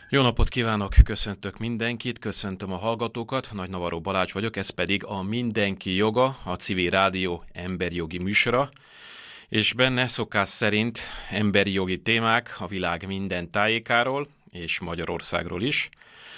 Jó napot kívánok, köszöntök mindenkit, köszöntöm a hallgatókat, Nagy Navarro Balázs vagyok, ez pedig a Mindenki Joga, a Civil Rádió emberi jogi műsora, és benne szokás szerint emberi jogi témák a világ minden tájékáról, és Magyarországról is.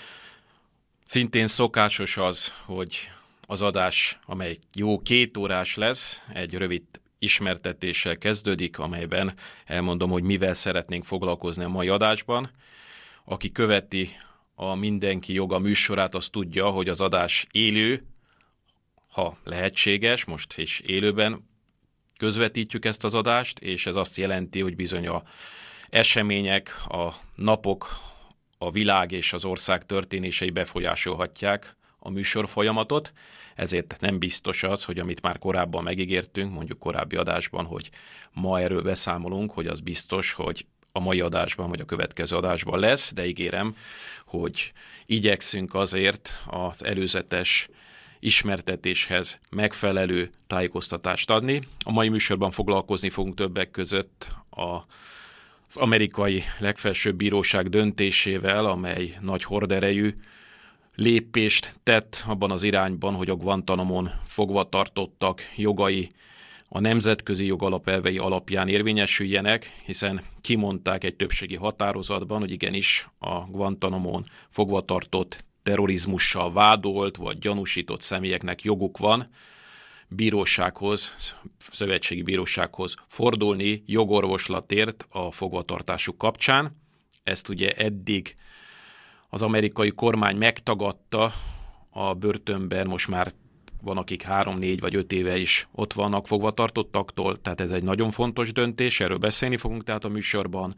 Szintén szokásos az, hogy az adás, amely jó 2 órás lesz, egy rövid ismertetéssel kezdődik, amelyben elmondom, hogy mivel szeretnénk foglalkozni a mai adásban. Aki követi a Mindenki Joga műsorát, az tudja, hogy az adás élő, ha lehetséges, most is élőben közvetítjük ezt az adást, és ez azt jelenti, hogy bizony a események, a napok, a világ és az ország történései befolyásolhatják a műsor folyamatot, ezért nem biztos az, hogy amit már korábban megígértünk, mondjuk korábbi adásban, hogy ma erről beszámolunk, hogy az biztos, hogy a mai adásban vagy a következő adásban lesz, de ígérem, hogy igyekszünk azért az előzetes ismertetéshez megfelelő tájékoztatást adni. A mai műsorban foglalkozni fogunk többek között az amerikai legfelsőbb bíróság döntésével, amely nagy horderejű lépést tett abban az irányban, hogy a Guantanamon fogvatartottak jogai a nemzetközi jog alapelvei alapján érvényesüljenek, hiszen kimondták egy többségi határozatban, hogy igenis a Guantanamon fogvatartott terrorizmussal vádolt vagy gyanúsított személyeknek joguk van bírósághoz, szövetségi bírósághoz fordulni jogorvoslatért a fogvatartásuk kapcsán. Ezt ugye eddig az amerikai kormány megtagadta a börtönben, most már van, akik 3, 4 vagy 5 éve is ott vannak fogvatartottaktól, tehát ez egy nagyon fontos döntés, erről beszélni fogunk tehát a műsorban.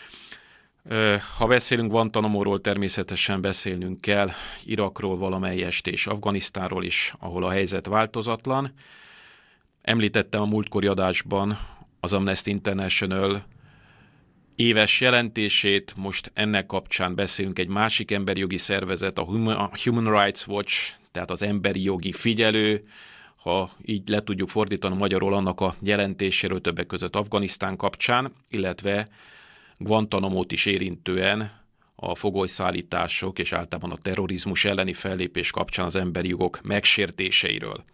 Ha beszélünk Guantanamóról, természetesen beszélnünk kell Irakról valamelyest és Afganisztánról is, ahol a helyzet változatlan. Említettem a múltkori adásban az Amnesty International éves jelentését, most ennek kapcsán beszélünk egy másik emberi jogi szervezet, a Human Rights Watch, tehát az emberi jogi figyelő, ha így le tudjuk fordítani magyarul, annak a jelentéséről többek között Afganisztán kapcsán, illetve Guantanamót is érintően a fogolyszállítások és általában a terrorizmus elleni fellépés kapcsán az emberi jogok megsértéseiről.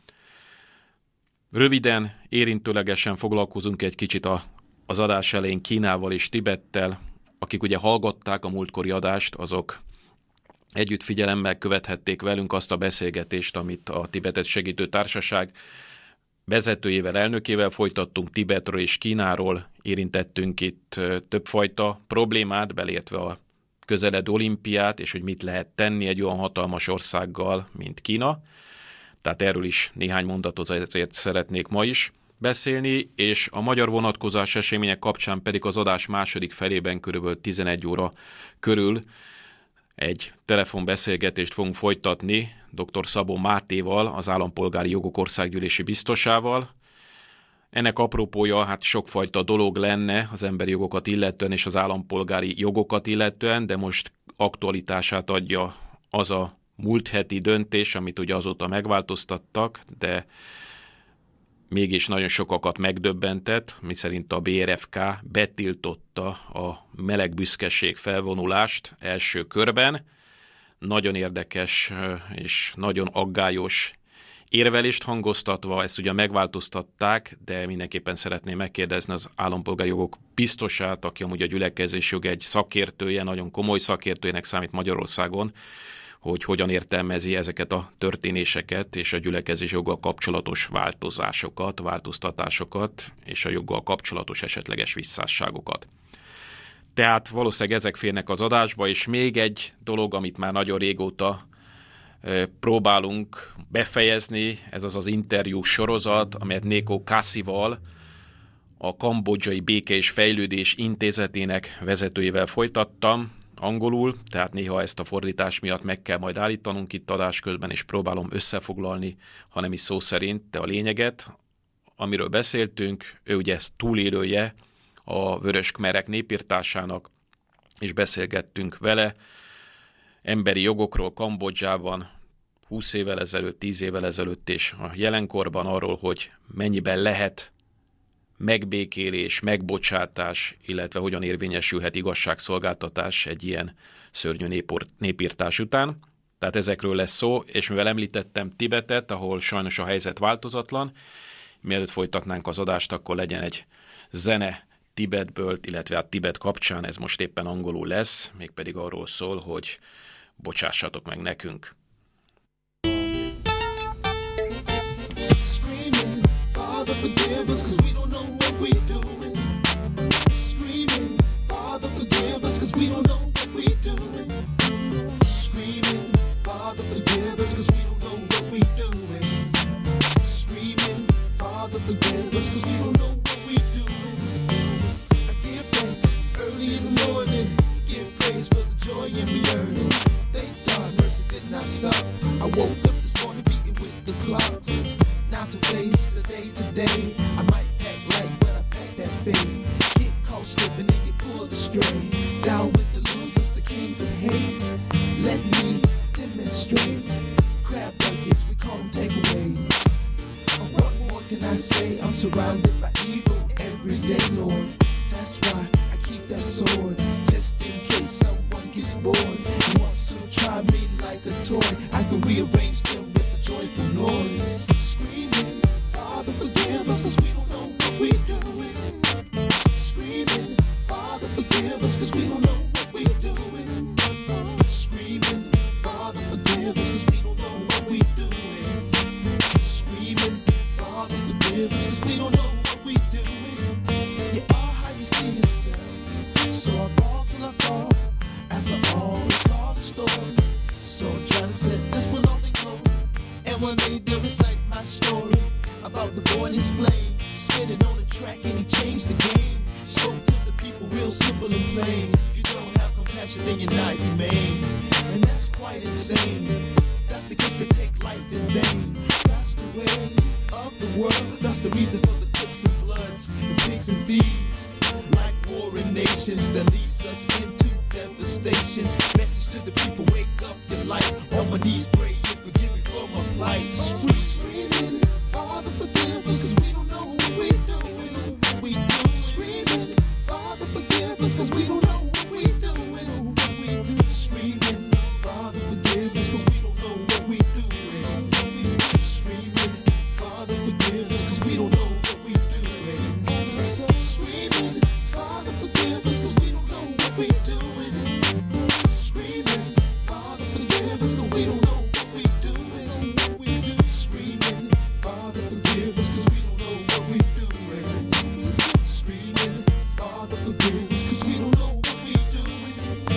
Röviden, érintőlegesen foglalkozunk egy kicsit az adás elején Kínával és Tibettel. Akik ugye hallgatták a múltkori adást, azok együtt figyelemmel követhették velünk azt a beszélgetést, amit a Tibetet Segítő Társaság vezetőjével, elnökével folytattunk. Tibetről és Kínáról érintettünk itt többfajta problémát, beleértve a közeledő olimpiát, és hogy mit lehet tenni egy olyan hatalmas országgal, mint Kína. Tehát erről is néhány mondatot ezért szeretnék ma is beszélni, és a magyar vonatkozás események kapcsán pedig az adás második felében körülbelül 11 óra körül egy telefonbeszélgetést fogunk folytatni dr. Szabó Mátéval, az Állampolgári Jogok Országgyűlési Biztosával. Ennek apropója hát sokfajta dolog lenne az emberi jogokat illetően és az állampolgári jogokat illetően, de most aktualitását adja az a múlt heti döntés, amit ugye azóta megváltoztattak, de mégis nagyon sokakat megdöbbentett, miszerint a BRFK betiltotta a melegbüszkeség felvonulást első körben. Nagyon érdekes és nagyon aggályos érvelést hangoztatva, ezt ugye megváltoztatták, de mindenképpen szeretném megkérdezni az állampolgári jogok biztosát, aki amúgy a gyülekezésjog egy szakértője, nagyon komoly szakértőjének számít Magyarországon, hogy hogyan értelmezi ezeket a történéseket és a gyülekezés joggal kapcsolatos változásokat, változtatásokat és a joggal kapcsolatos esetleges visszásságokat. Tehát valószínűleg ezek férnek az adásba, és még egy dolog, amit már nagyon régóta próbálunk befejezni, ez az interjú sorozat, amelyet Néko Kaszival, a Kambodzsai Béke és Fejlődés Intézetének vezetőjével folytattam, angolul, tehát néha ezt a fordítás miatt meg kell majd állítanunk itt adás közben, és próbálom összefoglalni, ha nem is szó szerint, de a lényeget, amiről beszéltünk. Ő ugye ezt túlélője a Vörös Khmerek népirtásának, és beszélgettünk vele emberi jogokról Kambodzsában 20 évvel ezelőtt, 10 évvel ezelőtt és a jelenkorban arról, hogy mennyiben lehet megbékélés, megbocsátás, illetve hogyan érvényesülhet igazságszolgáltatás egy ilyen szörnyű népirtás után. Tehát ezekről lesz szó, és mivel említettem Tibetet, ahol sajnos a helyzet változatlan, mielőtt folytatnánk az adást, akkor legyen egy zene Tibetből, illetve a Tibet kapcsán, ez most éppen angolul lesz, mégpedig arról szól, hogy bocsássatok meg nekünk. I woke up this morning beating with the clocks. Now to face the day to day, I might pack light, but I pack that faith. Get caught slipping and get pulled astray. Down with the losers, the kings of hate. Let me demonstrate. Crab buckets, we call them takeaways. What more can I say? I'm surrounded by evil every day, Lord. That's why I keep that sword, just in case someone gets bored and wants to try me like a toy. I can rearrange them with a joyful noise, screaming, Father forgive us, 'cause we don't know what we're doing. Screaming, Father forgive us, 'cause we don't know what we're doing. Screaming, Father forgive us, 'cause we don't know what we're doing. Screaming, Father forgive us, 'cause we don't know what we're doing. You are how you see yourself, so I ball till I fall. After all, it's all a story. So I'm trying to set this one off and go. And one day they'll recite my story about the boy and his flame, spinning on the track and he changed the game. Spoke to the people real simple and plain. If you don't have compassion, then you're not humane. And that's quite insane. That's because they take life in vain. That's the way of the world. That's the reason for the Crips and Bloods and pigs and thieves. Like warring nations that leads us into devastation. Message to the people, wake up your light. On my knees pray and forgive me for my plight. Screaming, Father forgive us, 'cause we don't know what we're doing. We do screaming, Father forgive us, 'cause we don't know what we're doing. We do screaming, Father forgive us, 'cause we don't know what we're doing. Screaming, Father forgive us, 'cause we don't know what we're doing. Screaming, Father forgive us, 'cause we don't know what we're doing. Screaming, Father forgive us, 'cause we don't know what we're doing. We do screaming, Father forgive us, 'cause we don't know what we're doing. Screaming, Father forgive us, 'cause we don't know what we're doing.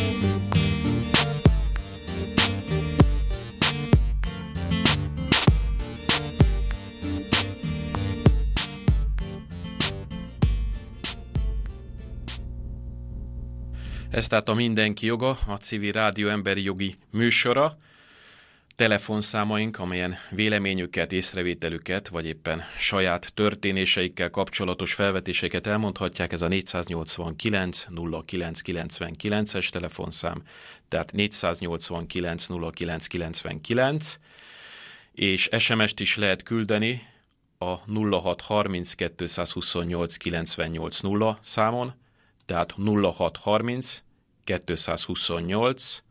Ez tehát a Mindenki Joga, a Civil Rádió emberi jogi műsora. Telefonszámaink, amelyen véleményüket, észrevételüket, vagy éppen saját történéseikkel kapcsolatos felvetéseket elmondhatják, ez a 489 0999-es telefonszám, tehát 489 0999, és SMS-t is lehet küldeni a 0630 228 980 számon, tehát 0630 228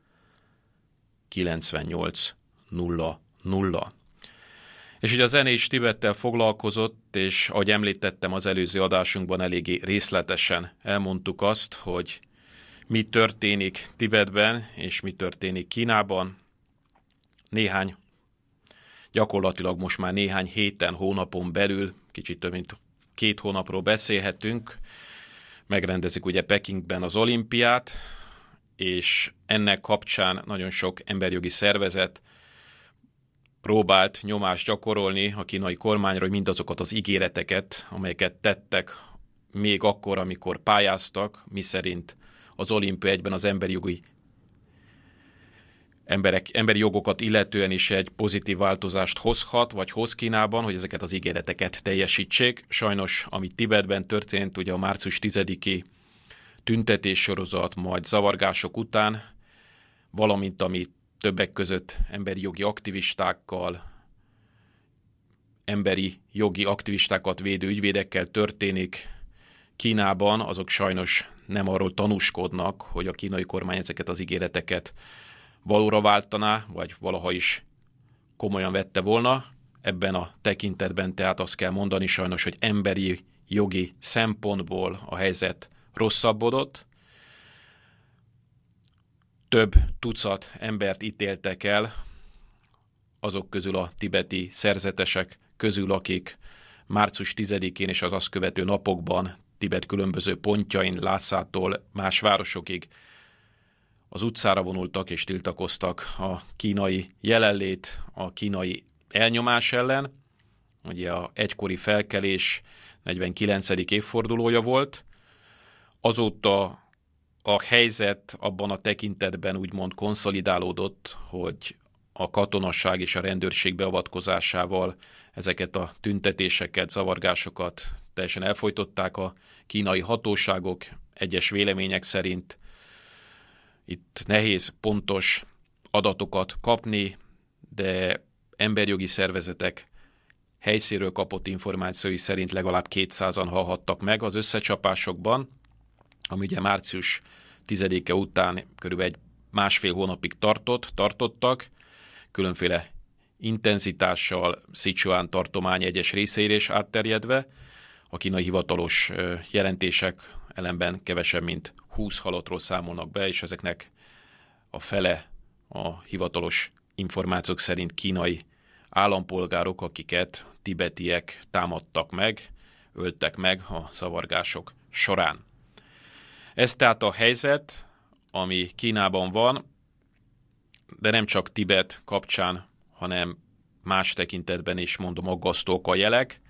9800. És ugye a zene is Tibettel foglalkozott, és ahogy említettem az előző adásunkban, eléggé részletesen elmondtuk azt, hogy mi történik Tibetben, és mi történik Kínában. Gyakorlatilag most már néhány héten, hónapon belül, kicsit több mint 2 hónapról beszélhetünk, megrendezik ugye Pekingben az olimpiát, és ennek kapcsán nagyon sok emberjogi szervezet próbált nyomást gyakorolni a kínai kormányra, hogy mindazokat az ígéreteket, amelyeket tettek még akkor, amikor pályáztak, miszerint az olimpia egyben az emberi jogokat illetően is egy pozitív változást hozhat, vagy hoz Kínában, hogy ezeket az ígéreteket teljesítsék. Sajnos, ami Tibetben történt, ugye a március 10-i tüntetéssorozat, majd zavargások után, valamint ami többek között emberi jogi aktivistákkal, emberi jogi aktivistákat védő ügyvédekkel történik Kínában, azok sajnos nem arról tanúskodnak, hogy a kínai kormány ezeket az ígéreteket valóra váltaná, vagy valaha is komolyan vette volna. Ebben a tekintetben tehát azt kell mondani sajnos, hogy emberi jogi szempontból a helyzet rosszabbodott. Több tucat embert ítéltek el, azok közül a tibeti szerzetesek közül, akik március 10-én és az azt követő napokban Tibet különböző pontjain, Lhásától más városokig az utcára vonultak és tiltakoztak a kínai jelenlét, a kínai elnyomás ellen. Ugye a egykori felkelés 49. évfordulója volt. Azóta a helyzet abban a tekintetben úgymond konszolidálódott, hogy a katonasság és a rendőrség beavatkozásával ezeket a tüntetéseket, zavargásokat teljesen elfojtották a kínai hatóságok. Egyes vélemények szerint itt nehéz pontos adatokat kapni, de emberjogi szervezetek helyszínről kapott információi szerint legalább 200-an halhattak meg az összecsapásokban, ami ugye március 10-e után körülbelül másfél hónapig tartottak, különféle intenzitással Szichuan tartomány egyes részeire is átterjedve. A kínai hivatalos jelentések ellenben kevesebb, mint 20 halottról számolnak be, és ezeknek a fele a hivatalos információk szerint kínai állampolgárok, akiket tibetiek támadtak meg, öltek meg a zavargások során. Ez tehát a helyzet, ami Kínában van, de nem csak Tibet kapcsán, hanem más tekintetben is mondom aggasztók a jelek,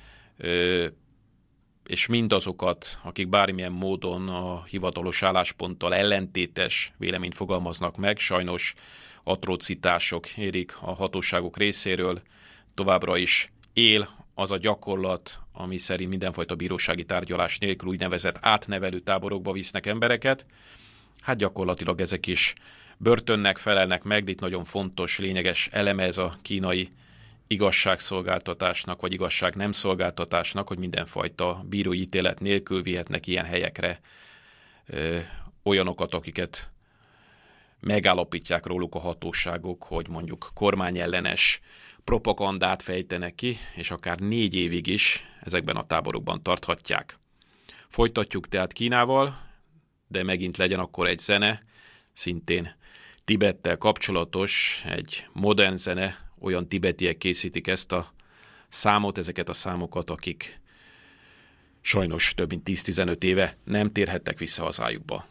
és mindazokat, akik bármilyen módon a hivatalos állásponttal ellentétes véleményt fogalmaznak meg, sajnos atrocitások érik a hatóságok részéről. Továbbra is él az a gyakorlat, ami szerint mindenfajta bírósági tárgyalás nélkül úgynevezett átnevelő táborokba visznek embereket. Hát gyakorlatilag ezek is börtönnek felelnek meg, de itt nagyon fontos, lényeges eleme ez a kínai igazságszolgáltatásnak, vagy igazság nem szolgáltatásnak, hogy mindenfajta bírói ítélet nélkül vihetnek ilyen helyekre olyanokat, akiket megállapítják róluk a hatóságok, hogy mondjuk kormányellenes propagandát fejtenek ki, és akár 4 évig is ezekben a táborokban tarthatják. Folytatjuk tehát Kínával, de megint legyen akkor egy zene, szintén Tibettel kapcsolatos, egy modern zene, olyan tibetiek készítik ezt a számot, ezeket a számokat, akik sajnos több mint 10-15 éve nem térhettek vissza hazájukba.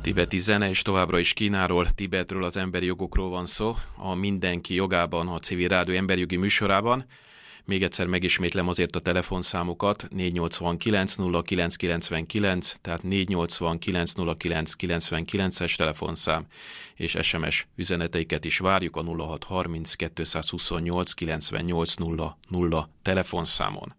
Tibeti zene, és továbbra is Kínáról, Tibetről, az emberi jogokról van szó, a Mindenki jogában, a Civil Rádió emberjogi műsorában. Még egyszer megismétlem azért a telefonszámokat, 489 0999, tehát 489 0999-es telefonszám, és SMS üzeneteiket is várjuk a 0630 228 9800 telefonszámon.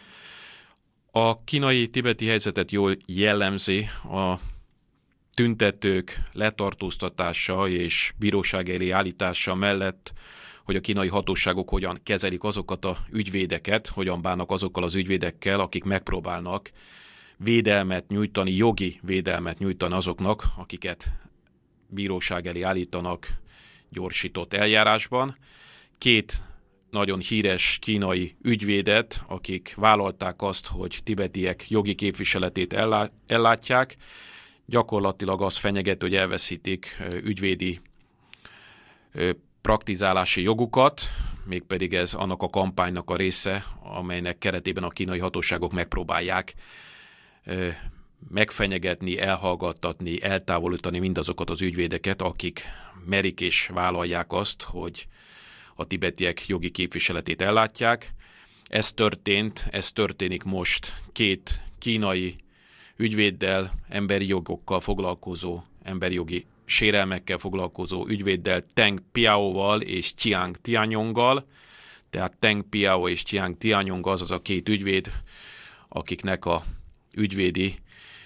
A kínai-tibeti helyzetet jól jellemzi a tüntetők letartóztatása és bíróság elé állítása mellett, hogy a kínai hatóságok hogyan kezelik azokat a ügyvédeket, hogyan bánnak azokkal az ügyvédekkel, akik megpróbálnak védelmet nyújtani, jogi védelmet nyújtani azoknak, akiket bíróság elé állítanak gyorsított eljárásban. Két nagyon híres kínai ügyvédet, akik vállalták azt, hogy tibetiek jogi képviseletét ellátják, gyakorlatilag az fenyeget, hogy elveszítik ügyvédi praktizálási jogukat, mégpedig ez annak a kampánynak a része, amelynek keretében a kínai hatóságok megpróbálják megfenyegetni, elhallgattatni, eltávolítani mindazokat az ügyvédeket, akik merik és vállalják azt, hogy a tibetiek jogi képviseletét ellátják. Ez történik most két kínai ügyvéddel, emberi jogokkal foglalkozó, emberi jogi sérelmekkel foglalkozó ügyvéddel, Teng Piaoval és Chiang Tianyonggal. Tehát Teng Piao és Chiang Tianyong az a két ügyvéd, akiknek a ügyvédi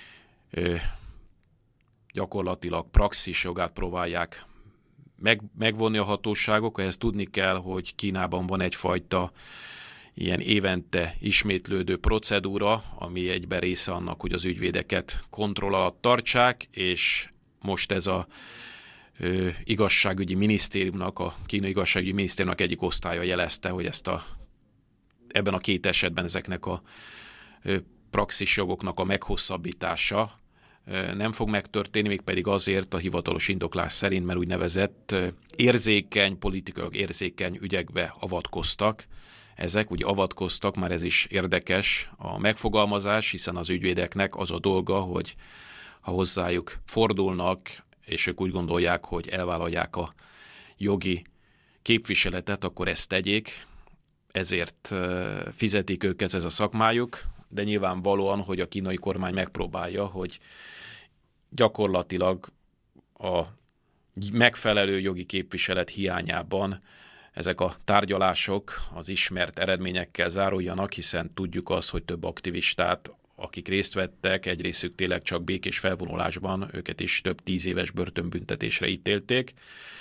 gyakorlatilag praxis jogát próbálják megvonni a hatóságok. Ehhez tudni kell, hogy Kínában van egyfajta ilyen évente ismétlődő procedúra, ami egyben része annak, hogy az ügyvédeket kontroll alatt tartsák, és most ez a igazságügyi minisztériumnak, a kínai igazságügyi minisztériumnak egyik osztálya jelezte, hogy ebben a két esetben ezeknek a praxisjogoknak a meghosszabbítása nem fog megtörténni, mégpedig azért a hivatalos indoklás szerint, mert úgynevezett politikailag érzékeny ügyekbe avatkoztak. Ezek ugye avatkoztak, már ez is érdekes a megfogalmazás, hiszen az ügyvédeknek az a dolga, hogy ha hozzájuk fordulnak, és ők úgy gondolják, hogy elvállalják a jogi képviseletet, akkor ezt tegyék, ezért fizetik őket, ez a szakmájuk, de nyilvánvalóan, hogy a kínai kormány megpróbálja, hogy gyakorlatilag a megfelelő jogi képviselet hiányában ezek a tárgyalások az ismert eredményekkel záruljanak, hiszen tudjuk azt, hogy több aktivistát, akik részt vettek, egy részük tényleg csak békés felvonulásban, őket is több 10 éves börtönbüntetésre ítélték.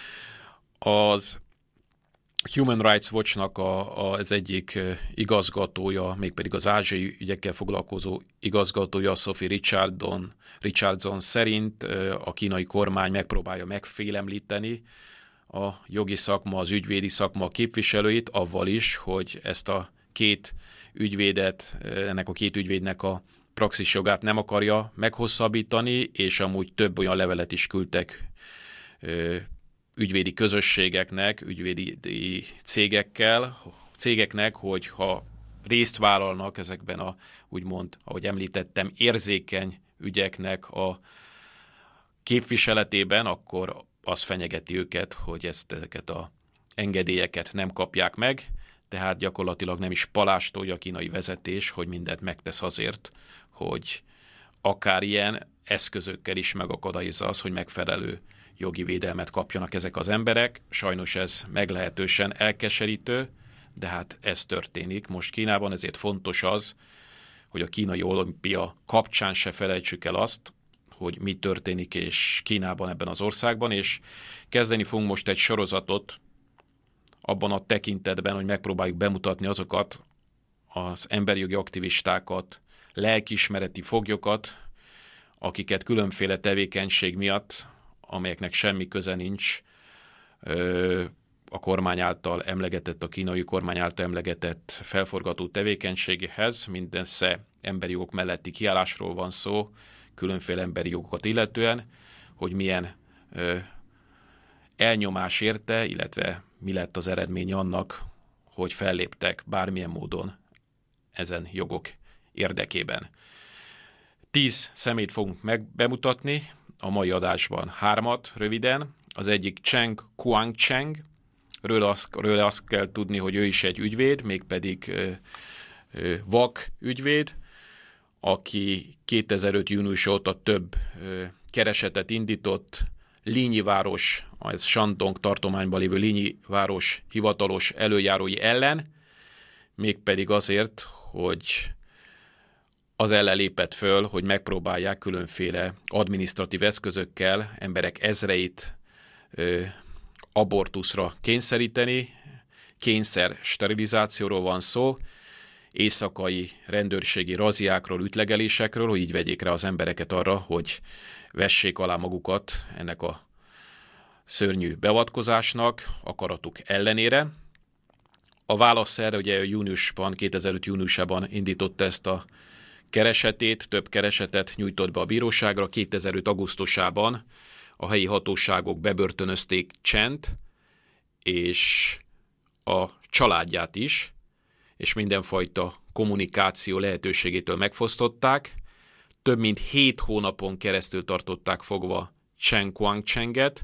Az Human Rights Watch-nak az egyik igazgatója, mégpedig az ázsiai ügyekkel foglalkozó igazgatója, Sophie Richardson szerint a kínai kormány megpróbálja megfélemlíteni a jogi szakma, az ügyvédi szakma képviselőit, avval is, hogy ezt a két ügyvédet, ennek a két ügyvédnek a praxisjogát nem akarja meghosszabbítani, és amúgy több olyan levelet is küldtek ügyvédi közösségeknek, ügyvédi cégeknek, hogy ha részt vállalnak ezekben a, úgymond, ahogy említettem, érzékeny ügyeknek a képviseletében, akkor az fenyegeti őket, hogy ezeket az engedélyeket nem kapják meg, tehát gyakorlatilag nem is palástolja a kínai vezetés, hogy mindent megtesz azért, hogy akár ilyen eszközökkel is megakadályozza az, hogy megfelelő jogi védelmet kapjanak ezek az emberek. Sajnos ez meglehetősen elkeserítő, de hát ez történik most Kínában, ezért fontos az, hogy a kínai olimpia kapcsán se felejtsük el azt, hogy mi történik és Kínában, ebben az országban, és kezdeni fogunk most egy sorozatot abban a tekintetben, hogy megpróbáljuk bemutatni azokat az emberi jogi aktivistákat, lelkiismereti foglyokat, akiket különféle tevékenység miatt, amelyeknek semmi köze nincs a kormány által emlegetett, a kínai kormány által emlegetett felforgató tevékenységhez, mindössze emberi jogok melletti kiállásról van szó, különféle emberi jogokat illetően, hogy milyen elnyomás érte, illetve mi lett az eredmény annak, hogy felléptek bármilyen módon ezen jogok érdekében. 10 személyt fogunk bemutatni, a mai adásban 3 röviden. Az egyik Cheng Guangcheng, Rőle azt kell tudni, hogy ő is egy ügyvéd, mégpedig vak ügyvéd, aki 2005. június óta több keresetet indított Línyi város, az Shandong tartományban lévő Línyi város hivatalos előjárói ellen, mégpedig azért, hogy az ellen lépett föl, hogy megpróbálják különféle adminisztratív eszközökkel emberek ezreit abortuszra kényszeríteni, kényszer sterilizációról van szó, éjszakai rendőrségi raziákról, ütlegelésekről, hogy így vegyék rá az embereket arra, hogy vessék alá magukat ennek a szörnyű beavatkozásnak, akaratuk ellenére. A válasz erre ugye 2005. júniusában indította ezt a keresetét, több keresetet nyújtott be a bíróságra. 2005. augusztusában a helyi hatóságok bebörtönözték Chent és a családját is, és mindenfajta kommunikáció lehetőségétől megfosztották. Több mint 7 hónapon keresztül tartották fogva Cheng Guangchenget.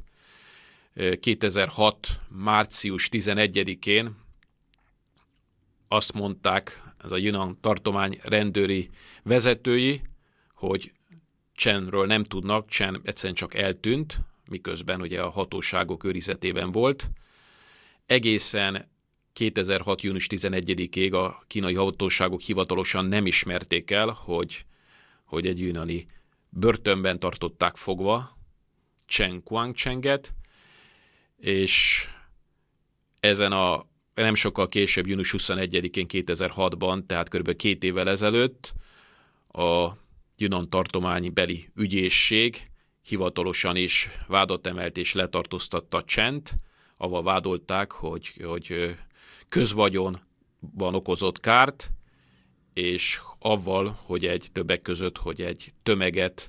2006. március 11-én azt mondták, ez a Yunnan tartomány rendőri vezetői, hogy Chenről nem tudnak, Chen egyszerűen csak eltűnt, miközben ugye a hatóságok őrizetében volt. Egészen 2006. június 11-ig a kínai hatóságok hivatalosan nem ismerték el, hogy egy yunnani börtönben tartották fogva Cheng Guangchenget, és ezen a nem sokkal később, június 21-én 2006-ban, tehát kb. 2 évvel ezelőtt a Yunnan tartományi beli ügyészség hivatalosan is vádat emelt és letartóztatta Chent, avval vádolták, hogy közvagyonban okozott kárt, és avval, hogy többek között, hogy egy tömeget,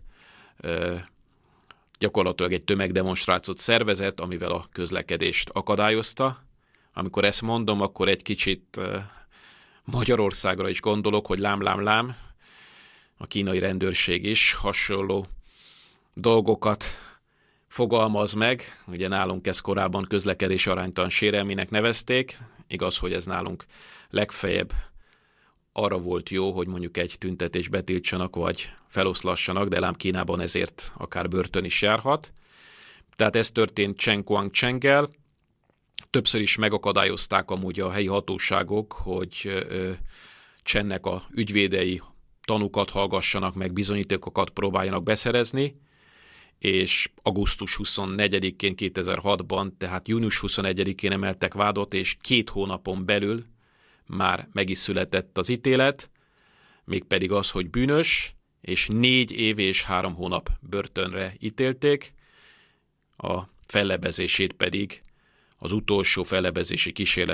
gyakorlatilag egy tömegdemonstrációt szervezett, amivel a közlekedést akadályozta. Amikor ezt mondom, akkor egy kicsit Magyarországra is gondolok, hogy lám, a kínai rendőrség is hasonló dolgokat fogalmaz meg. Ugye nálunk ezt korábban közlekedés aránytalan sérelmének nevezték. Igaz, hogy ez nálunk legfeljebb arra volt jó, hogy mondjuk egy tüntetést betiltsanak, vagy feloszlassanak, de lám Kínában ezért akár börtön is járhat. Tehát ez történt Cheng Guangchenggel. Többször is megakadályozták amúgy a helyi hatóságok, hogy Chennek a ügyvédei tanúkat hallgassanak, meg bizonyítékokat próbáljanak beszerezni, és augusztus 24-én 2006-ban, tehát június 21-én emeltek vádat, és 2 hónapon belül már meg is született az ítélet, mégpedig az, hogy bűnös, és 4 év és 3 hónap börtönre ítélték, a fellebezését pedig, az utolsó fellebezési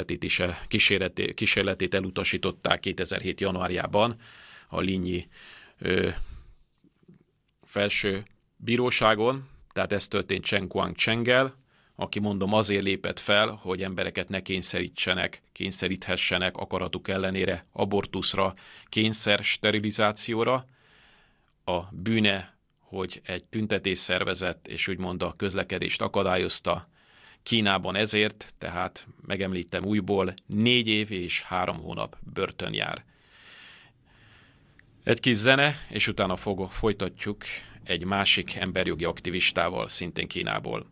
kísérletét elutasították 2007. januárjában a Línyi felső bíróságon, tehát ez történt Cheng Guangchenggel, aki mondom azért lépett fel, hogy embereket ne kényszeríthessenek akaratuk ellenére abortuszra, kényszer sterilizációra. A bűne, hogy egy tüntetés szervezett, és úgymond a közlekedést akadályozta Kínában ezért, tehát megemlítem újból, 4 év és 3 hónap börtön jár. Egy kis zene, és utána folytatjuk egy másik emberjogi aktivistával, szintén Kínából.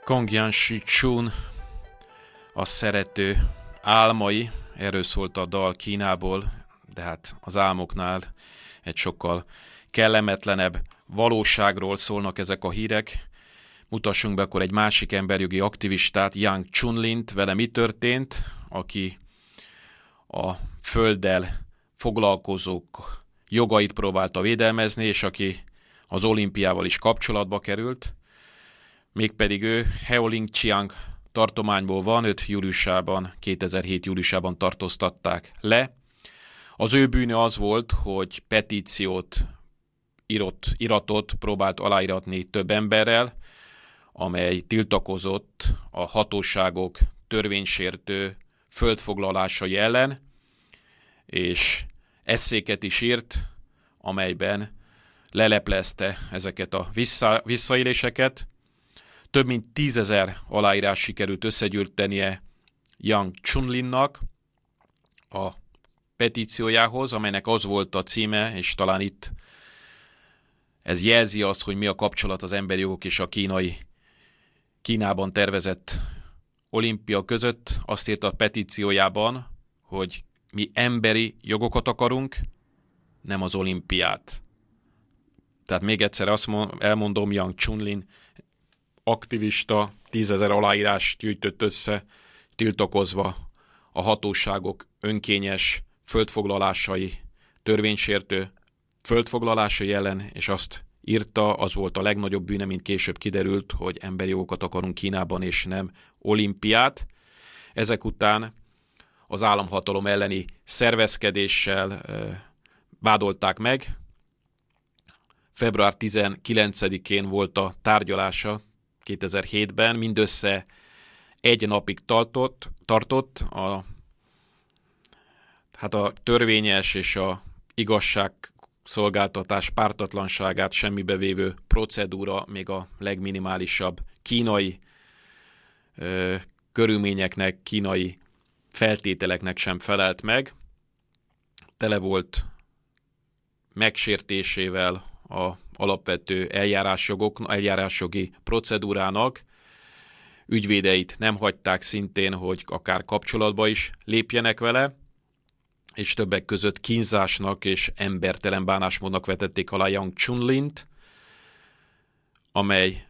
Kongyan Shi-chun, a szerető álmai, erről szólt a dal Kínából, de hát az álmoknál egy sokkal kellemetlenebb valóságról szólnak ezek a hírek. Mutassunk be akkor egy másik emberjogi aktivistát, Yang Chunlint, vele mi történt, aki a földdel foglalkozók jogait próbálta védelmezni, és aki az olimpiával is kapcsolatba került. Mégpedig ő Heolingjiang tartományból van, őt 2007 júliusában tartóztatták le. Az ő bűne az volt, hogy petíciót iratot próbált aláíratni több emberrel, amely tiltakozott a hatóságok törvénysértő földfoglalásai ellen, és esszéket is írt, amelyben leleplezte ezeket a visszaéléseket. Több mint 10 000 aláírás sikerült összegyűjtenie Yang Chunlinnak a petíciójához, amelynek az volt a címe, és talán itt ez jelzi azt, hogy mi a kapcsolat az emberi jogok és a Kínában tervezett olimpia között. Azt írt a petíciójában, hogy mi emberi jogokat akarunk, nem az olimpiát. Tehát még egyszer elmondom, Yang Chunlin aktivista 10 000 aláírást gyűjtött össze, tiltakozva a hatóságok önkényes földfoglalásai, törvénysértő földfoglalásai ellen, és azt írta, az volt a legnagyobb bűne, mint később kiderült, hogy emberi jogokat akarunk Kínában, és nem olimpiát. Ezek után az államhatalom elleni szervezkedéssel vádolták meg. Február 19-én volt a tárgyalása 2007-ben, mindössze egy napig tartott a törvényes és a igazságszolgáltatás pártatlanságát semmibe vévő procedúra még a legminimálisabb kínai körülményeknek, kínai feltételeknek sem felelt meg. Tele volt megsértésével a alapvető eljárásjogi procedúrának. Ügyvédeit nem hagyták szintén, hogy akár kapcsolatba is lépjenek vele, és többek között kínzásnak és embertelen bánásmódnak vetették alá Yang Chunlint, amely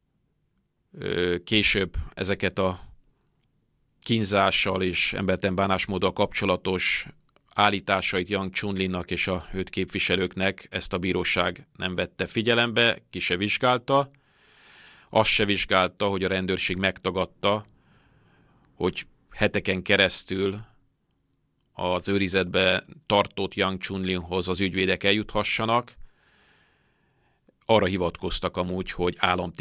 később ezeket a kínzással és embertelen bánásmóddal kapcsolatos állításait Yang Chunlinnak és a őt képviselőknek ezt a bíróság nem vette figyelembe, ki se vizsgálta. Azt se vizsgálta, hogy a rendőrség megtagadta, hogy heteken keresztül az őrizetbe tartott Yang Chunlinhoz az ügyvédek eljuthassanak. Arra hivatkoztak amúgy, hogy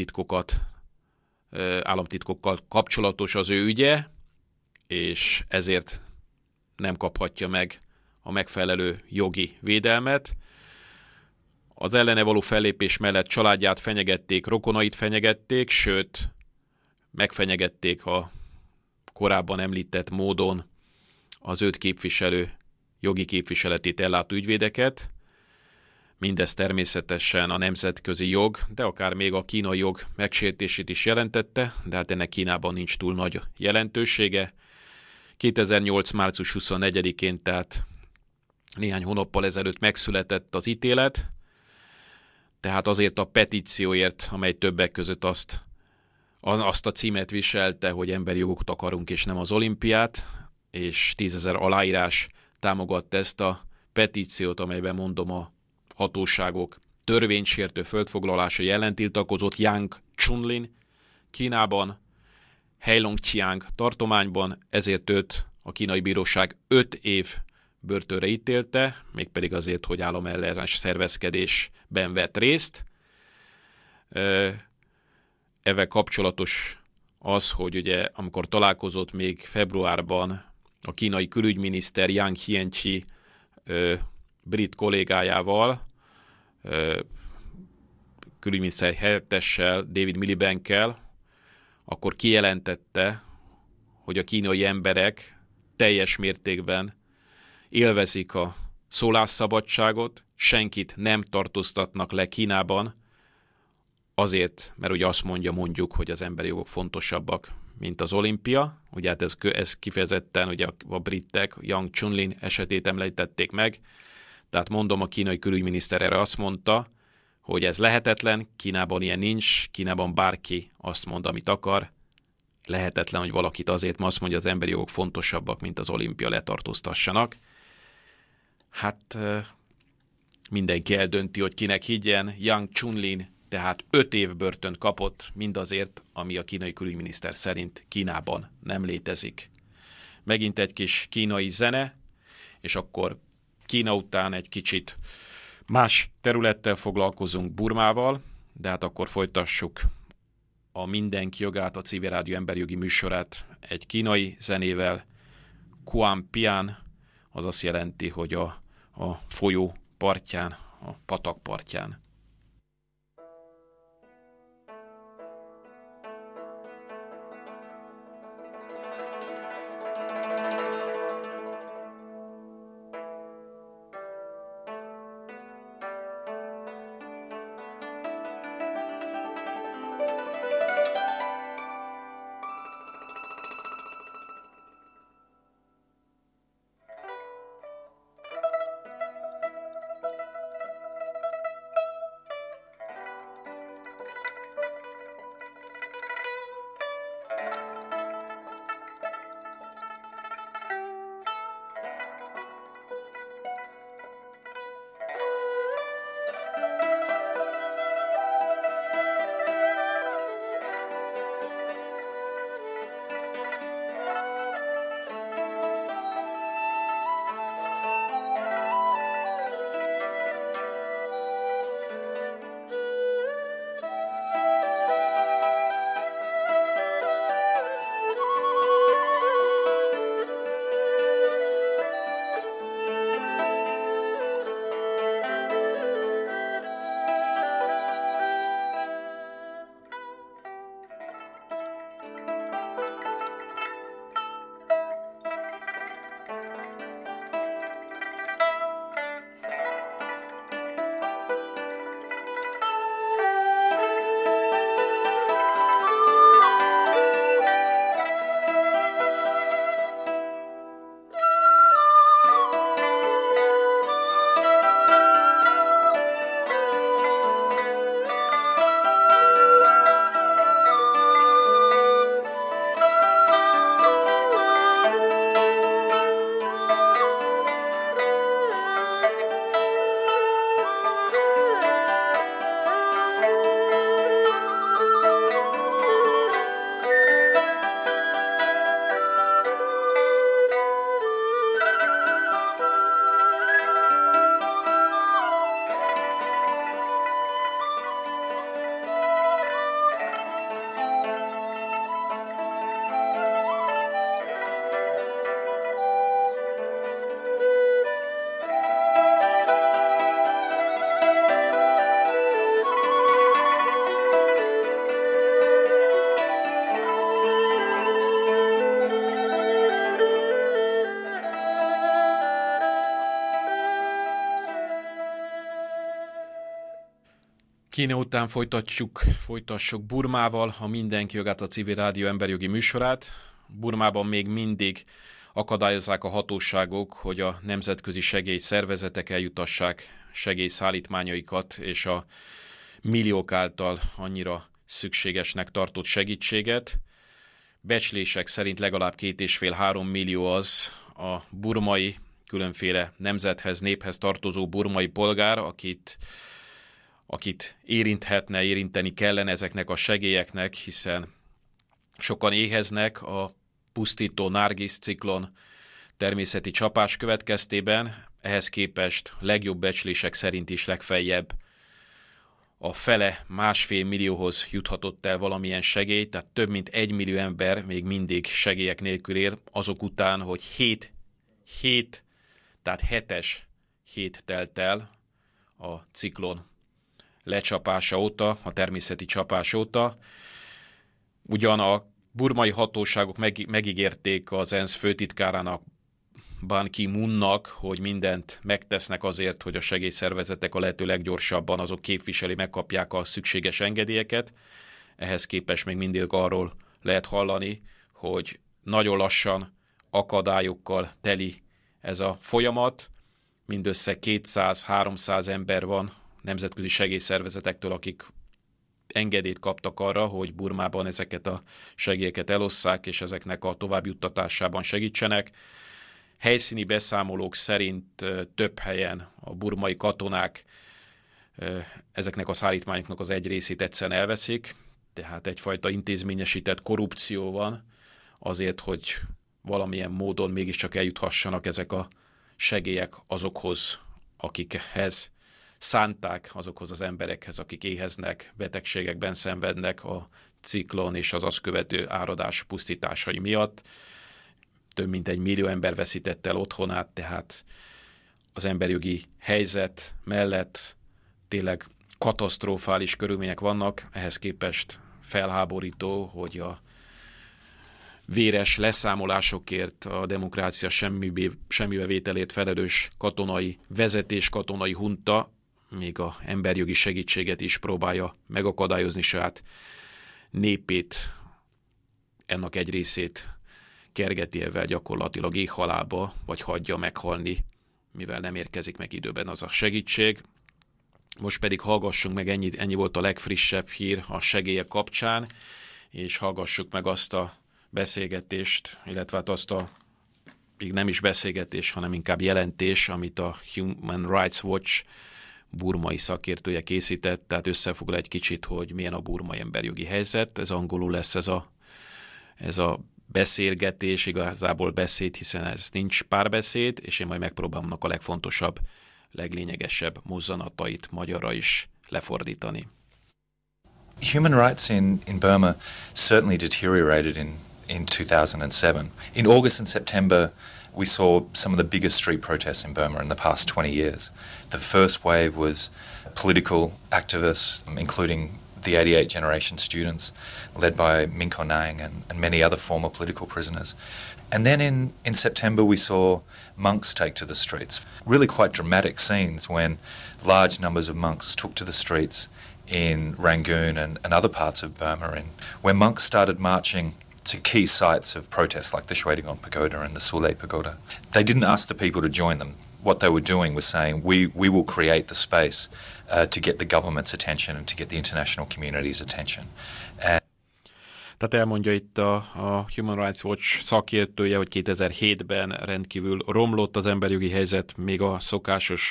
államtitkokkal kapcsolatos az ő ügye, és ezért nem kaphatja meg a megfelelő jogi védelmet. Az ellene való fellépés mellett családját fenyegették, rokonait fenyegették, sőt, megfenyegették a korábban említett módon az őt képviselő jogi képviseletét ellátó ügyvédeket. Mindez természetesen a nemzetközi jog, de akár még a kínai jog megsértését is jelentette, de hát ennek Kínában nincs túl nagy jelentősége. 2008. március 24-én, tehát néhány hónappal ezelőtt megszületett az ítélet, tehát azért a petícióért, amely többek között azt a címet viselte, hogy emberi jogokat akarunk és nem az olimpiát, és 10 000 aláírás támogatta ezt a petíciót, amelyben mondom a hatóságok törvénysértő földfoglalása ellen tiltakozott Yang Chunlin Kínában, Heilongjiang tartományban, ezért őt a kínai bíróság 5 év börtönre ítélte, mégpedig azért, hogy államellenes szervezkedésben vett részt. Ezzel kapcsolatos az, hogy ugye amikor találkozott még februárban a kínai külügyminiszter Yang Jiechi brit kollégájával, külügyminiszter helyettessel, David Milibandkel, akkor kijelentette, hogy a kínai emberek teljes mértékben élvezik a szólásszabadságot, senkit nem tartóztatnak le Kínában azért, mert ugye azt mondjuk, hogy az emberi jogok fontosabbak, mint az olimpia. Ugye hát ez kifejezetten ugye a britek, Yang Chunlin esetét említették meg. Tehát mondom, a kínai külügyminiszter erre azt mondta, hogy ez lehetetlen, Kínában ilyen nincs, Kínában bárki azt mond, amit akar. Lehetetlen, hogy valakit azért azt mondja, az emberi jogok fontosabbak, mint az olimpia, letartóztassanak. Hát mindenki eldönti, hogy kinek higgyen. Yang Chunlin tehát 5 év börtönt kapott mindazért, ami a kínai külügyminiszter szerint Kínában nem létezik. Megint egy kis kínai zene, és akkor Kína után egy kicsit más területtel foglalkozunk, Burmával, de hát akkor folytassuk a Mindenki jogát, a Civil Rádió emberjogi műsorát egy kínai zenével. Quang Pian, az azt jelenti, hogy a folyó partján, a patak partján. Kína után folytassuk Burmával, a Mindenki jogát, a Civil Rádió emberjogi műsorát. Burmában még mindig akadályozzák a hatóságok, hogy a nemzetközi segélyszervezetek eljutassák segélyszállítmányaikat és a milliók által annyira szükségesnek tartott segítséget. Becslések szerint legalább 2,5-3 millió az a burmai, különféle nemzethez, néphez tartozó burmai polgár, akit érinteni kellene ezeknek a segélyeknek, hiszen sokan éheznek a pusztító Nargis ciklon természeti csapás következtében, ehhez képest legjobb becslések szerint is legfeljebb a fele 1,5 millióhoz juthatott el valamilyen segély, tehát több mint 1 millió ember még mindig segélyek nélkül él, azok után, hogy 7-es hét telt el a ciklon lecsapása óta, a természeti csapás óta. Ugyan a burmai hatóságok megígérték az ENSZ főtitkárának, Ban Ki-moonnak, hogy mindent megtesznek azért, hogy a segélyszervezetek a lehető leggyorsabban azok képviseli, megkapják a szükséges engedélyeket. Ehhez képest még mindig arról lehet hallani, hogy nagyon lassan akadályokkal teli ez a folyamat. Mindössze 200-300 ember van nemzetközi segélyszervezetektől, akik engedélyt kaptak arra, hogy Burmában ezeket a segélyeket elosszák, és ezeknek a továbbjuttatásában segítsenek. Helyszíni beszámolók szerint több helyen a burmai katonák ezeknek a szállítmányoknak az egy részét egyszerűen elveszik, tehát egyfajta intézményesített korrupció van azért, hogy valamilyen módon mégiscsak eljuthassanak ezek a segélyek azokhoz, akikhez szánták, azokhoz az emberekhez, akik éheznek, betegségekben szenvednek a ciklon és az azt követő áradás pusztításai miatt. Több mint 1 millió ember veszítette el otthonát, tehát az emberjogi helyzet mellett tényleg katasztrofális körülmények vannak, ehhez képest felháborító, hogy a véres leszámolásokért, a demokrácia semmibe vételét felelős katonai vezetés, katonai hunta még a emberjogi segítséget is próbálja megakadályozni, saját népét, ennek egy részét kergeti ezzel gyakorlatilag éhhalálba, vagy hagyja meghalni, mivel nem érkezik meg időben az a segítség. Most pedig hallgassunk meg, ennyi volt a legfrissebb hír a segélyek kapcsán, és hallgassuk meg azt a beszélgetést, illetve hát azt a még nem is beszélgetés, hanem inkább jelentés, amit a Human Rights Watch burmai szakértője készített, tehát összefoglal egy kicsit, hogy milyen a burmai emberjogi helyzet. Ez angolul lesz ez a beszélgetés, igazából beszéd, hiszen ez nincs párbeszéd, és én majd megpróbálom a legfontosabb, leglényegesebb mozzanatait magyarra is lefordítani. Human rights in Burma certainly deteriorated in 2007. In August and September, we saw some of the biggest street protests in Burma in the past 20 years. The first wave was political activists, including the 88 Generation students, led by Min Aung Hlaing and many other former political prisoners. And then in September we saw monks take to the streets. Really quite dramatic scenes when large numbers of monks took to the streets in Rangoon and other parts of Burma, and where monks started marching to key sites of protest like the Shwedagon Pagoda and the Sule Pagoda. They didn't ask the people to join them. What they were doing was saying, we will create the space to get the government's attention and to get the international community's attention. Tehát elmondja itt a Human Rights Watch szakértője, hogy 2007-ben rendkívül romlott az emberjogi helyzet, még a szokásos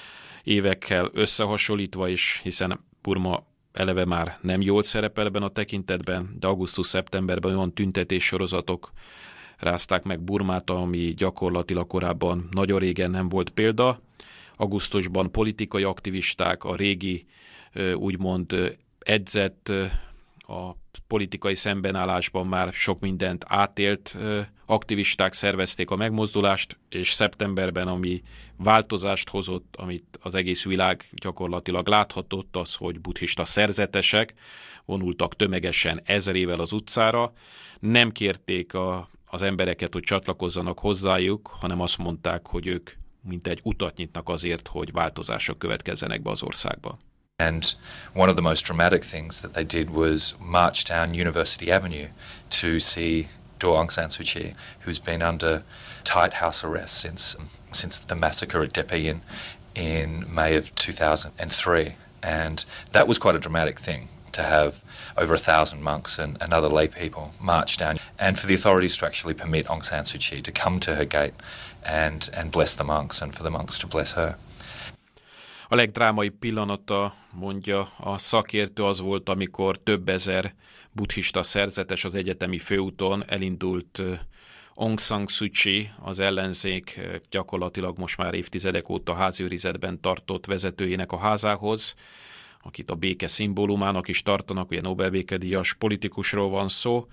évekkel összehasonlítva is, hiszen Burma eleve már nem jól szerepel ebben a tekintetben, de augusztus-szeptemberben olyan tüntetéssorozatok rázták meg Burmát, ami gyakorlatilag korábban nagyon régen nem volt példa. Augusztusban politikai aktivisták, a régi úgymond edzett, a politikai szembenállásban már sok mindent átélt aktivisták szervezték a megmozdulást, és szeptemberben, ami változást hozott, amit az egész világ gyakorlatilag láthatott, az, hogy buddhista szerzetesek vonultak tömegesen ezrével az utcára, nem kérték az embereket, hogy csatlakozzanak hozzájuk, hanem azt mondták, hogy ők mintegy utat nyitnak azért, hogy változások következzenek be az országba. And one of the most dramatic things that they did was march down University Avenue to see Daw Aung San Suu Kyi, who's been under tight house arrest since the massacre at Depay in May of 2003. And that was quite a dramatic thing, to have over 1,000 monks and other lay people march down, and for the authorities to actually permit Aung San Suu Kyi to come to her gate and bless the monks, and for the monks to bless her. A legdrámai pillanata, mondja a szakértő, az volt, amikor több ezer buddhista szerzetes az egyetemi főúton elindult Aung San Suu Kyi, az ellenzék gyakorlatilag most már évtizedek óta háziőrizetben tartott vezetőjének a házához, akit a béke szimbólumának is tartanak, ugye Nobel békedíjas politikusról van szó,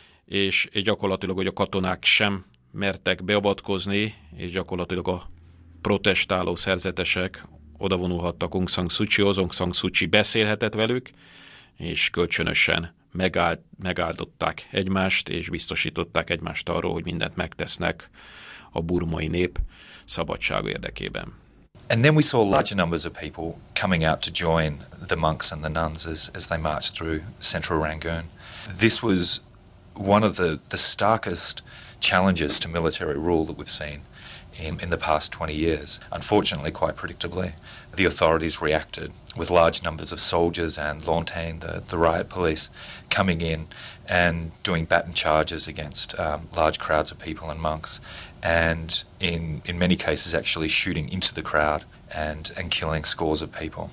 és gyakorlatilag, hogy a katonák sem mertek beavatkozni, és gyakorlatilag a protestáló szerzetesek odavonulhattak Aung San Suu Kyihoz, Aung San Suu Kyi beszélhetett velük, és kölcsönösen megáldották egymást, és biztosították egymást arról, hogy mindent megtesznek a burmai nép szabadság érdekében. And then we saw larger numbers of people coming out to join the monks and the nuns as they marched through central Rangoon. This was one of the starkest challenges to military rule that we've seen in the past 20 years. Unfortunately, quite predictably, the authorities reacted with large numbers of soldiers and Launtain, the riot police, coming in and doing baton charges against large crowds of people and monks, and in many cases actually shooting into the crowd and killing scores of people.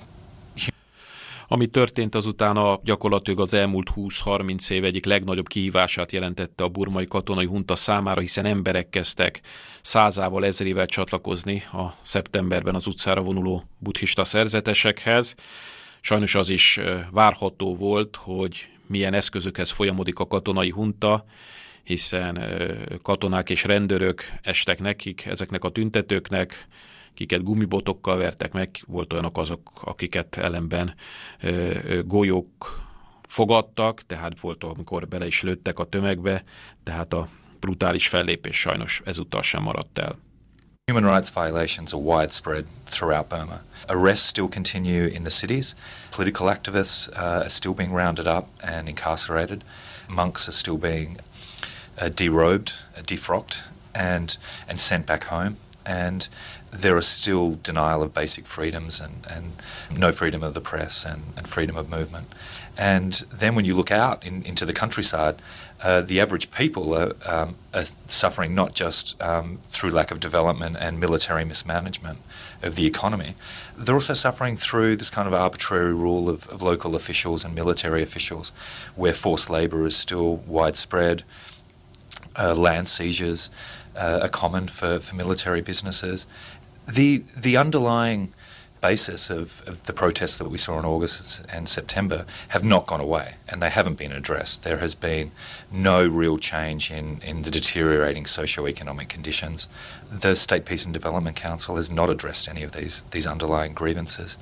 Ami történt azután gyakorlatilag az elmúlt 20-30 év egyik legnagyobb kihívását jelentette a burmai katonai hunta számára, hiszen emberek kezdtek százával, ezrével csatlakozni a szeptemberben az utcára vonuló buddhista szerzetesekhez. Sajnos az is várható volt, hogy milyen eszközökhez folyamodik a katonai hunta, hiszen katonák és rendőrök estek nekik, ezeknek a tüntetőknek, akiket gumibotokkal vertek meg, volt olyanok azok, akiket ellenben golyók fogadtak, tehát volt, amikor bele is lőttek a tömegbe, tehát a brutális fellépés sajnos ezúttal sem maradt el. Human rights violations are widespread throughout Burma. Arrests still continue in the cities. Political activists are still being rounded up and incarcerated. Monks are still being derobed, defrocked, and sent back home. And there are still denial of basic freedoms and no freedom of the press and freedom of movement. And then when you look out into the countryside, the average people are suffering not just through lack of development and military mismanagement of the economy, they're also suffering through this kind of arbitrary rule of local officials and military officials, where forced labour is still widespread, land seizures are common for military businesses. The underlying basis of the protests that we saw in August and September have not gone away, and they haven't been addressed. There has been no real change in the deteriorating socio-economic conditions. The State Peace and Development Council has not addressed any of these underlying grievances.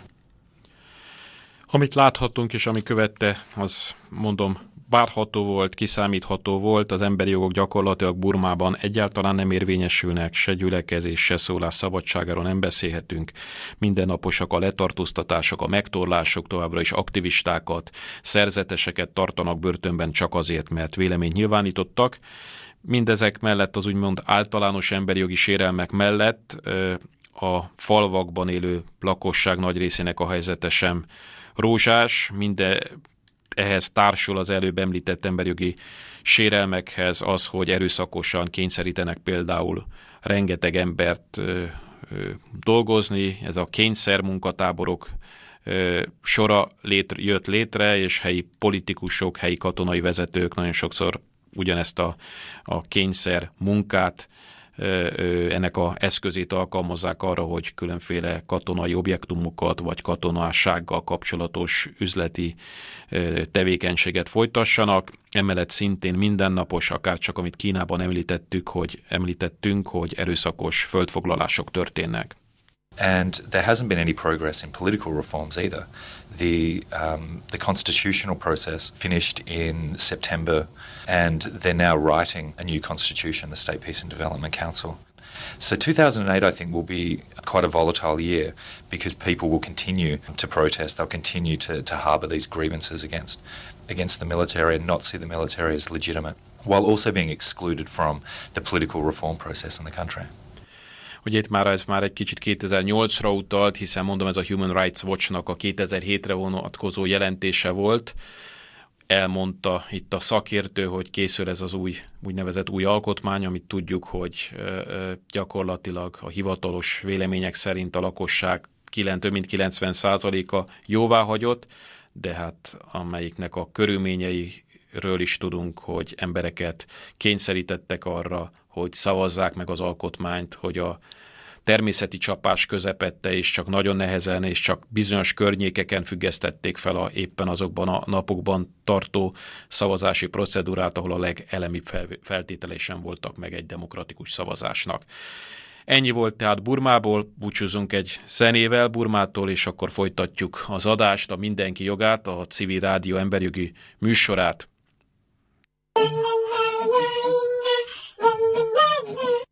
Amit láthatunk és ami követte, az mondom, várható volt, kiszámítható volt, az emberi jogok gyakorlatilag Burmában egyáltalán nem érvényesülnek, se gyülekezés, se szólás szabadságáról nem beszélhetünk. Mindennaposak a letartóztatások, a megtorlások, továbbra is aktivistákat, szerzeteseket tartanak börtönben csak azért, mert véleményt nyilvánítottak. Mindezek mellett az úgymond általános emberi jogi sérelmek mellett a falvakban élő lakosság nagy részének a helyzete sem rózsás, ehhez társul az előbb említett emberjogi sérelmekhez az, hogy erőszakosan kényszerítenek például rengeteg embert dolgozni, ez a kényszermunkatáborok sora jött létre, és helyi politikusok, helyi katonai vezetők nagyon sokszor ugyanezt a kényszer munkát, ennek a eszközét alkalmazzák arra, hogy különféle katonai objektumokat vagy katonássággal kapcsolatos üzleti tevékenységet folytassanak. Emellett szintén mindennapos, akár csak amit Kínában említettünk, hogy erőszakos földfoglalások történnek. And there hasn't been any progress in political reforms either. The constitutional process finished in September, and they're now writing a new constitution, the State Peace and Development Council. So 2008, I think, will be quite a volatile year because people will continue to protest. They'll continue to harbour these grievances against the military and not see the military as legitimate, while also being excluded from the political reform process in the country. Ugye itt ez már egy kicsit 2008-ra utalt, hiszen mondom, ez a Human Rights Watch-nak a 2007-re vonatkozó jelentése volt. Elmondta itt a szakértő, hogy készül ez az úgynevezett új alkotmány, amit tudjuk, hogy gyakorlatilag a hivatalos vélemények szerint a lakosság több mint 90%-a jóváhagyott, de hát amelyiknek a körülményeiről is tudunk, hogy embereket kényszerítettek arra, hogy szavazzák meg az alkotmányt, hogy a természeti csapás közepette, és csak nagyon nehezen, és csak bizonyos környékeken függesztették fel éppen azokban a napokban tartó szavazási procedúrát, ahol a legelemibb feltételei sem voltak meg egy demokratikus szavazásnak. Ennyi volt tehát Burmából, búcsúzunk egy zenével Burmától, és akkor folytatjuk az adást, a Mindenki jogát, a Civil Rádió emberjogi műsorát.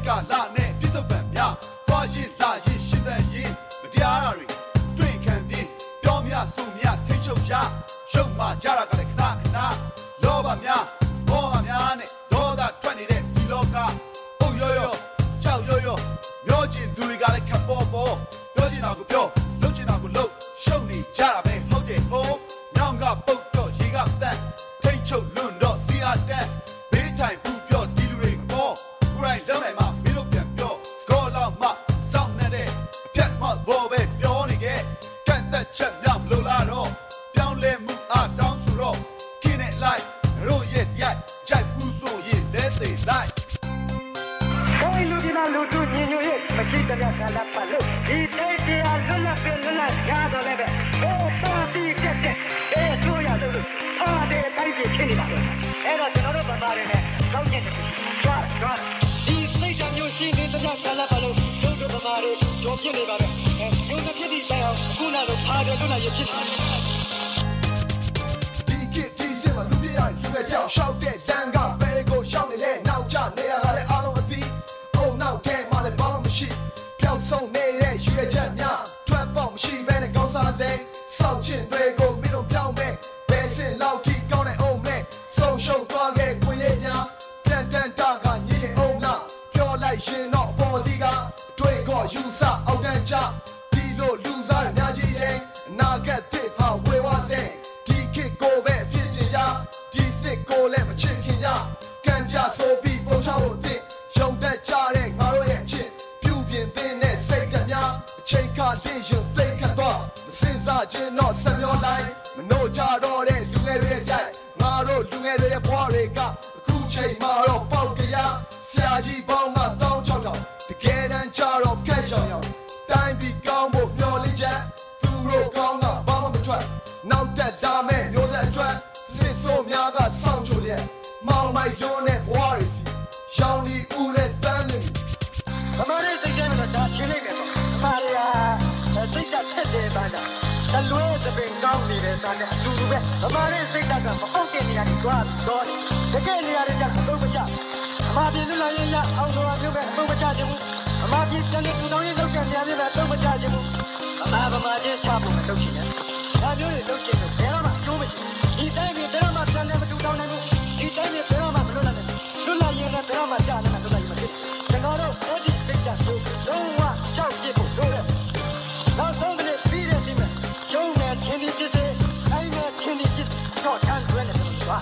ကာလနဲ့ပြစ္ဆုတ်ပံများသွားရင်လာရင်ရှင်းတဲ့ရင်မတရားတာတွေတွေ့ခံပြီးပြောမြစုမြထိတ်ချုပ်ရရုပ်မှကြတာကလည်းခဏခဏလောဘများမောဟများနဲ့ဒေါသထွက်နေတဲ့ဒီလောကအုတ်ရောရောကြောက်ရောရောမျိုးကျင်သူတွေကလည်းခပ်ပေါ်ပေါ်ပြောချင်တာကိုပြောလုပ်ချင်တာကိုလုပ်ရှုပ်နေကြတာပဲဟုတ်တယ်ဟုတ်နောင်ကပုတ်တော့ရေကတန်းထိတ်ချုပ်လွန်းတော့စီအားတန်းဘေးထိုင်ပူပြောဒီလူတွေပေါ်ကိုယ်တိုင်လုံးနိုင်မှမင်းတို့ပြန်ပြောကောလောက်မှစောင့်နေတဲ့အဖြတ်မှဘောပဲပြောနေခဲ့ကန့်သက်ချက်များမလို့လားတော့ပြောင်းလဲမှုအားတောင်းဆိုတော့ခင်းနဲ့လိုက်တို့ရဲ့ရိုက်ကြိုက်ဘူးဆိုရင်လက်သေးလိုက် Hoy lo que más lo tú niño es, me quita la sala palo. Y te tira la pena ya do leve. Oh, papi, que tú ya lo. Ah, de tai que chini ba. Era de no ba ba ne. Sao yin de. Chua. Y sai da nyu shi ni da sala palo. Do do ba ba re, do pit ni ba re. Yo ne pit ni saiအောင်ခုနလိုဖာတယ်လို့လည်းဖြစ်နေတယ်ဒီကစ်ဒီစင်မှာလူပြရလူပဲကြောက်ရှောက်တဲ့လမ်းကဘယ်ကိုရှောက်နေလဲနောက်ကျနေရတာလဲအားလုံးအသီးအုံနောက်ထဲမှာလဲဘာမှမရှိပျောက်ဆုံးနေတဲ့ရွေချက်များထွက်ပေါက်မရှိဘဲနဲ့ကောင်းစားစေစောက်ချင်တွေကိုမင်းတို့ပြောင်းမဲ့ဘယ်စင်လောက်ထိကောင်းတဲ့အောင်မဲ့ဆုံးရှုံးသွားခဲ့ကိုရဲ့များပြန်တန်တာကညင်အောင်လားပြောလိုက်ရင်တော့ပေါ်စီကတွေ့ခေါ်ယူဆအောက်တန်းချဒီလိုလူစားတွေများကြီးတယ်နာကက်တစ်ဟာဝေဝါစေဒီခေတ်ကိုပဲဖြစ်နေကြဒီစစ်ကိုလည်းမချစ်ခင်ကြကန်ကြဆိုပြီးပုံချဖို့အသင့်ရုံတက်ကြတဲ့ငါတို့ရဲ့အချင်းပြုပြင်သင်းတဲ့စိတ်ဓာတ်များအချိန်ခါလေးရင်သိခတ်တော့မစင်စားခြင်းတော့ဆက်မျောလိုက်မနှို့ကြတော့တဲ့လူငယ်တွေရဲ့ရိုက်ငါတို့လူငယ်တွေရဲ့ဘဝတွေကအခုချိန်မှာတော့ပေါက်ကြရဆရာကြီးပေါင်းက1600တကယ်တမ်းကြတော့ခက်ရောင်ရောင်တိုင်းပြီးကောင်းဖို့မျောလင်းချက်သူတို့ကောင်းကဘာမှမထွက်နောက်တက်လာမဲ့မျိုးဆက်အတွက်စစ်ဆိုးများကစောင့်ချိုလျက်မောင်မိုက်လွန်းတဲ့ဘဝတွေစီရောင်ဒီဦးနဲ့တန်းနေဗမာလေးစိတ်ထဲမှာဒါရှင်းလိုက်တယ်ပေါ့ဗမာလေးဟာစိတ်ဓာတ်ထက်တယ်ပါလားတလွဲသပင်ကောင်းနေတယ်ဆိုတဲ့အတူတူပဲဗမာလေးစိတ်ဓာတ်ကမဟုတ်တဲ့နေရာကြီးသွားပြီးတော့တကယ်နေရာတွေကအလုံးမချဗမာပြည်လူလာရင်ရအောင်တော်မျိုးပဲအလုံးမချခြင်းဘူးဗမာပြည်တန်တဲ့လူတော်ရေးလောက်တဲ့နေရာတွေပဲအလုံးမချခြင်းဘူးဗမာချင်းချဖို့မလုပ်ချင်နဲ့ဒါမျိုးတွေလုပ်ချင်လို့ဘယ်တော့မှအကျိုးမရှိဒီတိုင်းတွေဘယ်တော့မှတန်တဲ့မတူတောင်းနိုင်ဘူးဒီတိုင်းတွေဘယ်တော့မှမလွတ်နိုင်ဘူးလွတ်လာရင်လည်းဘယ်တော့မှကြားနေမှာလွတ်နိုင်မှာဖြစ်ကျွန်တော်တို့အဲ့ဒီစိတ်ဓာတ်ကိုလုံးဝကြောက်ပြစ်ဖို့လိုတယ်နောက်ဆုံးကလေးပြီးတဲ့ဒီမှာကျုံးနဲ့ချင်းဒီဖြစ်တဲ့အဲ့ဒီချင်းဒီဖြစ်တော့တန်းရွယ်နေတယ်ကွာ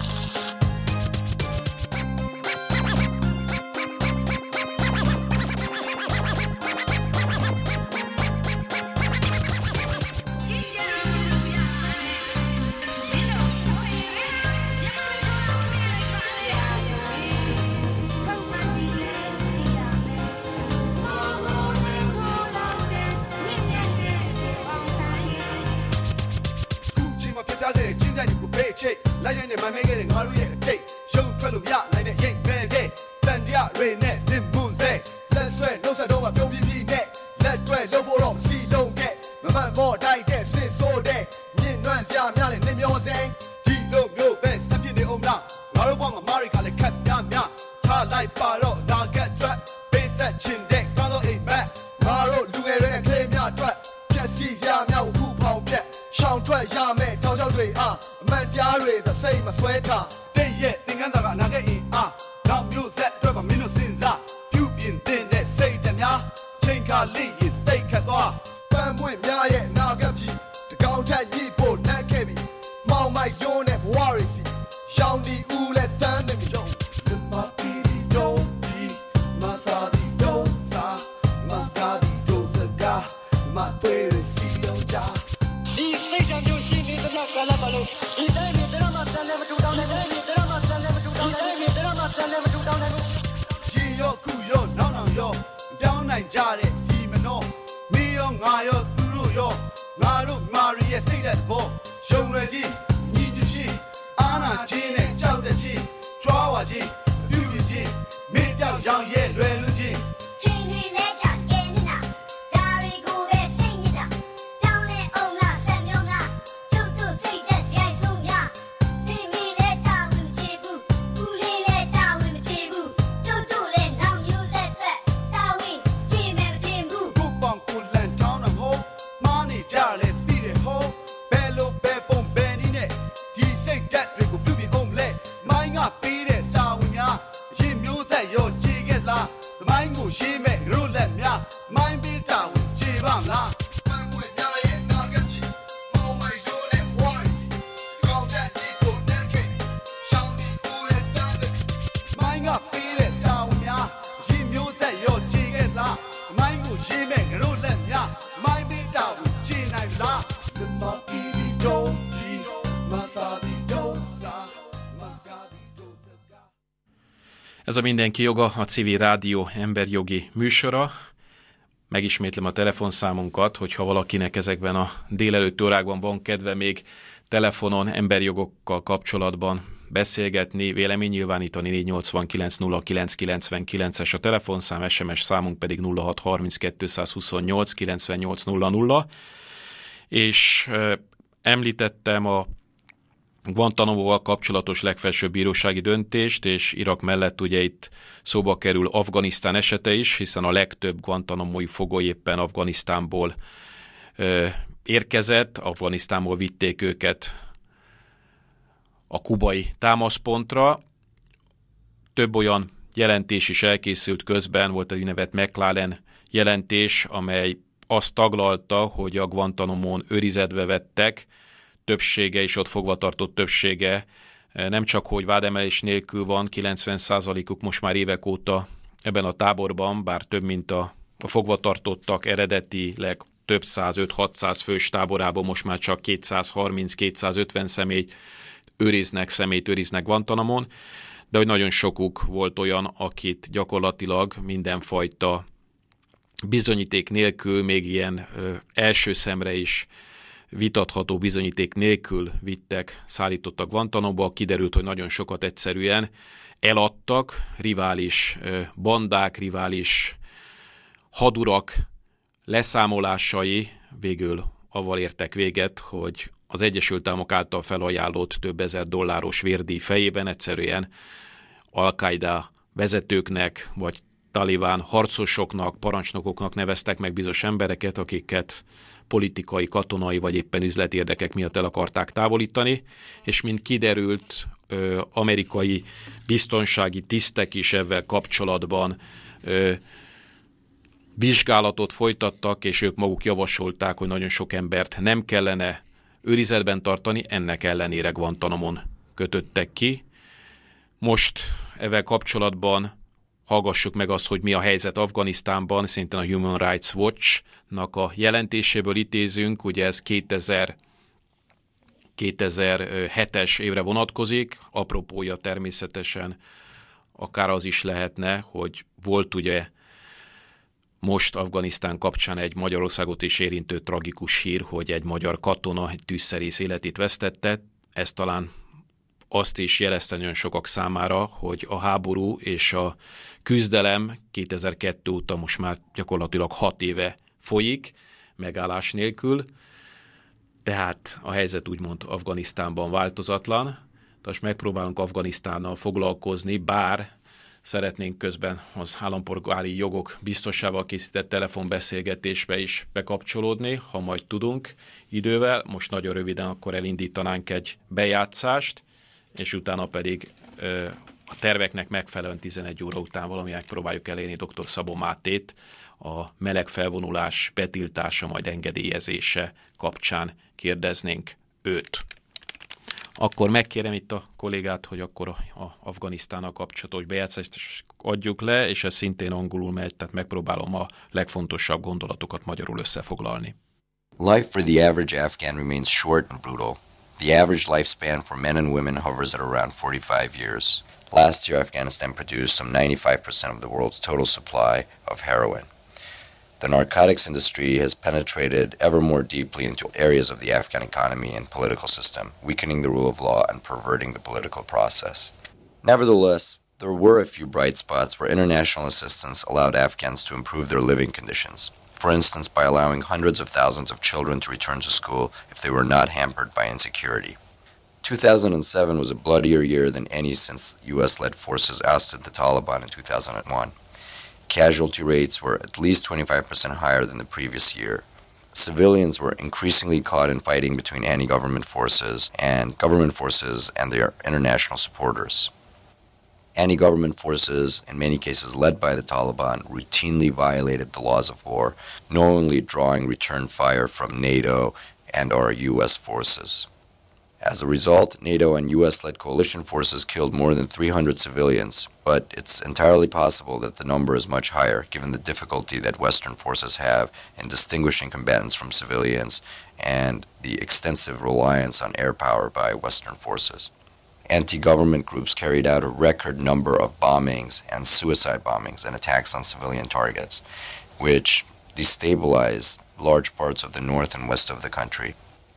လိုက်ရင်နဲ့မမဲခဲ့တဲ့ငါတို့ရဲ့အတိတ်ရုံထွက်လို့မရနိုင်တဲ့ရိတ်ပဲတဲ့တန်ရရေနဲ့လင်မွန်စေလက်ဆွဲနှုတ်ဆက်တော့ကပြုံးပြင်းပြင်းနဲ့လက်တွဲလို့ဖို့တော့မစီလုံးခဲ့မမှန်ပေါ်တိုက်တဲ့စစ်ဆိုးတဲ့မြင့်နွမ်းစရာများနဲ့နေမျောစဲဒီလိုမျိုးပဲစပြင်းနေအောင်လားငါတို့ဘဝမှာမာရီကလည်းခက်များများထားလိုက်ပါတော့နာကက်ထွက်ပေးသက်ချင်တဲ့ကောင်းသောအိမ်မက်ငါတို့လူငယ်တွေနဲ့ကလေးများအတွက်ပြက်စီစရာများကိုခုဖောင်ပြက်ရှောင်ထွက်ရမယ်တောင်ကျောက်တွေအားအမှန်တရားတွေသစိတ်မဆွဲထားတဲ့ရဲ့သင်္ကန်းသာကနာခဲ့အင်အားနောက်မျိုးဆက်အတွက်မမင်းတို့စဉ်းစားပြုပြင်တဲ့စိတ်ဓာတ်များချိန်ခါလေးရင်သိခတ်သွားပန်းပွင့်များရဲ့နာကပ်ကြီးတကောင်ထက်ညှိဖို့နှက်ခဲ့ပြီမောင်မိုက်လွန်းတဲ့ဘဝတွေစီရောင်ဒီဦးလက်တန်းတဲ့မျိုးဒီမှာဒီဒိုဒီမဆာဒီဒိုစာမဆာဒီဒိုစကာမတွေးရစီအောင်ကြဒီစိတ်ဓာတ်မျိုးရှိနေတဲ့ကလာပါလို့ဒီတိုင်းတွေဘယ်တော့မှတန်လည်းမတူတောင်းနိုင်ဘူးဘယ်တော့မှတန်လည်းမတူတောင်းနိုင်ဘူးဘယ်တော့မှတန်လည်းမတူတောင်းနိုင်ဘူးရင်ရောခုရောနောက်နောက်ရောပြောင်းနိုင်ကြတဲ့ဒီမနောမင်းရောငါရောသူတို့ရောငါတို့မာရီရဲ့စိတ်ဓာတ်ဘောရုံရကြီးညီညွတ်ချင်းအာနာချင်းနဲ့ကြောက်တဲ့ချင်းကြွားဝါချင်းပြုပြင်ချင်းမင်းပြောက်ရောင်ရဲ့လွယ်လွချင်းချင်းတွေလဲချကဲနေတာဒါတွေကိုပဲစိတ်ညစ်တာတောင်းလဲအောင်လားဆက်မျိုးလားကျုပ်တို့စိတ်သက်ရိုက်ဆုံးများဒီမီလဲတာဝင်မချေဘူးဦးလေးလဲတာဝင်မချေဘူးကျုပ်တို့လဲနောက်မျိုးသက်ရှိမဲ့ရုပ်လက်များမိုင်းပြီးတာကိုကြည်ပါမလား Ez a Mindenki joga, a Civil Rádió emberjogi műsora. Megismétlem a telefonszámunkat, hogyha valakinek ezekben a délelőtti órákban van kedve még telefonon emberjogokkal kapcsolatban beszélgetni, vélemény nyilvánítani. 489 09 99-es a telefonszám, SMS számunk pedig 0630 228 98 00. És említettem a Guantánamóval kapcsolatos legfelsőbb bírósági döntést, és Irak mellett ugye itt szóba kerül Afganisztán esete is, hiszen a legtöbb guantánamói fogoly éppen Afganisztánból érkezett, Afganisztánból vitték őket a kubai támaszpontra. Több olyan jelentés is elkészült közben, volt egy úgynevezett McLaren jelentés, amely azt taglalta, hogy a Guantánamón őrizetbe vettek, többsége és ott fogvatartott többsége nem csak, hogy vádemelés nélkül van, 90%-uk most már évek óta ebben a táborban, bár több, mint a fogvatartottak eredetileg több 105-600 fős táborában most már csak 230-250 személyt őriznek Guantánamón, de hogy nagyon sokuk volt olyan, akit gyakorlatilag mindenfajta bizonyíték nélkül, még ilyen első szemre is vitatható bizonyíték nélkül szállítottak Guantánamóba. Kiderült, hogy nagyon sokat egyszerűen eladtak, rivális bandák, rivális hadurak leszámolásai végül avval értek véget, hogy az Egyesült Államok által felajánlott több ezer dolláros vérdíj fejében egyszerűen Al-Qaida vezetőknek, vagy talibán harcosoknak, parancsnokoknak neveztek meg bizonyos embereket, akiket politikai, katonai vagy éppen üzleti érdekek miatt el akarták távolítani, és mint kiderült, amerikai biztonsági tisztek is ezzel kapcsolatban vizsgálatot folytattak, és ők maguk javasolták, hogy nagyon sok embert nem kellene őrizetben tartani, ennek ellenére Guantánamón kötöttek ki. Most ezzel kapcsolatban hallgassuk meg azt, hogy mi a helyzet Afganisztánban, szintén a Human Rights Watch-nak a jelentéséből idézünk, ugye ez 2007-es évre vonatkozik, apropója természetesen akár az is lehetne, hogy volt ugye most Afganisztán kapcsán egy Magyarországot is érintő tragikus hír, hogy egy magyar katona, egy tűzszerész életét vesztette. Ez talán azt is jelezte nagyon sokak számára, hogy a háború és a küzdelem 2002 óta most már gyakorlatilag 6 éve folyik, megállás nélkül. Tehát a helyzet úgymond Afganisztánban változatlan. Most megpróbálunk Afganisztánnal foglalkozni, bár szeretnénk közben az állampolgári jogok biztosával készített telefonbeszélgetésbe is bekapcsolódni, ha majd tudunk idővel. Most nagyon röviden akkor elindítanánk egy bejátszást, és utána pedig a terveknek megfelelően 11 óra után valami megpróbáljuk elérni dr. Szabó Mátét a meleg felvonulás betiltása, majd engedélyezése kapcsán kérdeznénk őt. Akkor megkérem itt a kollégát, hogy akkor a Afganisztánnal kapcsolatos bejátszást adjuk le, és ez szintén angolul megy, tehát megpróbálom a legfontosabb gondolatokat magyarul összefoglalni. Life for the average Afghan remains short and brutal. The average lifespan for men and women hovers at around 45 years. Last year, Afghanistan produced some 95% of the world's total supply of heroin. The narcotics industry has penetrated ever more deeply into areas of the Afghan economy and political system, weakening the rule of law and perverting the political process. Nevertheless, there were a few bright spots where international assistance allowed Afghans to improve their living conditions. For instance, by allowing hundreds of thousands of children to return to school if they were not hampered by insecurity. 2007 was a bloodier year than any since US-led forces ousted the Taliban in 2001. Casualty rates were at least 25% higher than the previous year. Civilians were increasingly caught in fighting between anti-government forces and government forces and their international supporters. Anti-government forces, in many cases led by the Taliban, routinely violated the laws of war, knowingly drawing return fire from NATO and our U.S. forces. As a result, NATO and U.S.-led coalition forces killed more than 300 civilians, but it's entirely possible that the number is much higher, given the difficulty that Western forces have in distinguishing combatants from civilians and the extensive reliance on air power by Western forces. Anti-government groups carried out a record number of bombings and suicide bombings and attacks on civilian targets, which destabilized large parts of the north and west of the country.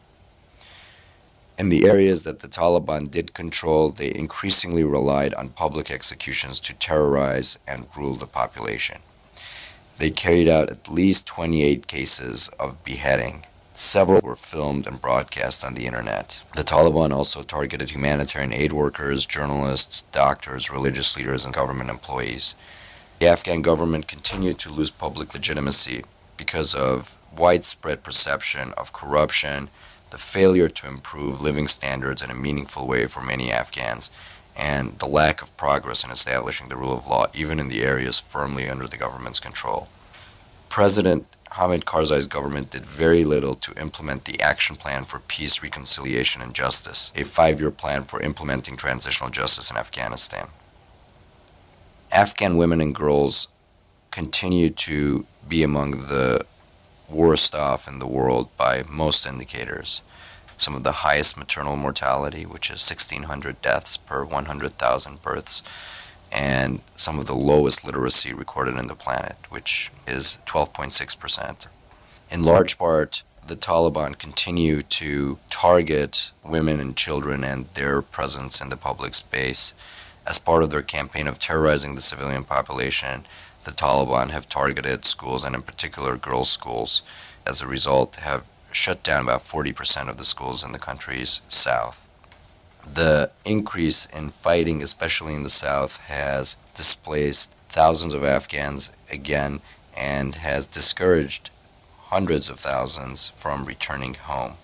In the areas that the Taliban did control, they increasingly relied on public executions to terrorize and rule the population. They carried out at least 28 cases of beheading. Several were filmed and broadcast on the internet. The Taliban also targeted humanitarian aid workers, journalists, doctors, religious leaders, and government employees. The Afghan government continued to lose public legitimacy because of widespread perception of corruption, the failure to improve living standards in a meaningful way for many Afghans, and the lack of progress in establishing the rule of law, even in the areas firmly under the government's control. President Hamid Karzai's government did very little to implement the Action Plan for Peace, Reconciliation, and Justice, a 5-year plan for implementing transitional justice in Afghanistan. Afghan women and girls continue to be among the worst off in the world by most indicators. Some of the highest maternal mortality, which is 1,600 deaths per 100,000 births, and some of the lowest literacy recorded in the planet, which is 12.6%. In large part, the Taliban continue to target women and children and their presence in the public space. As part of their campaign of terrorizing the civilian population, the Taliban have targeted schools, and in particular girls' schools. As a result, have shut down about 40% of the schools in the country's south. The increase in fighting, especially in the south, has displaced thousands of Afghans again and has discouraged hundreds of thousands from returning home.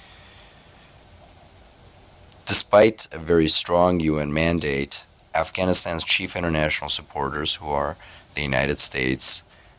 Despite a very strong UN mandate, Afghanistan's chief international supporters, who are the United States,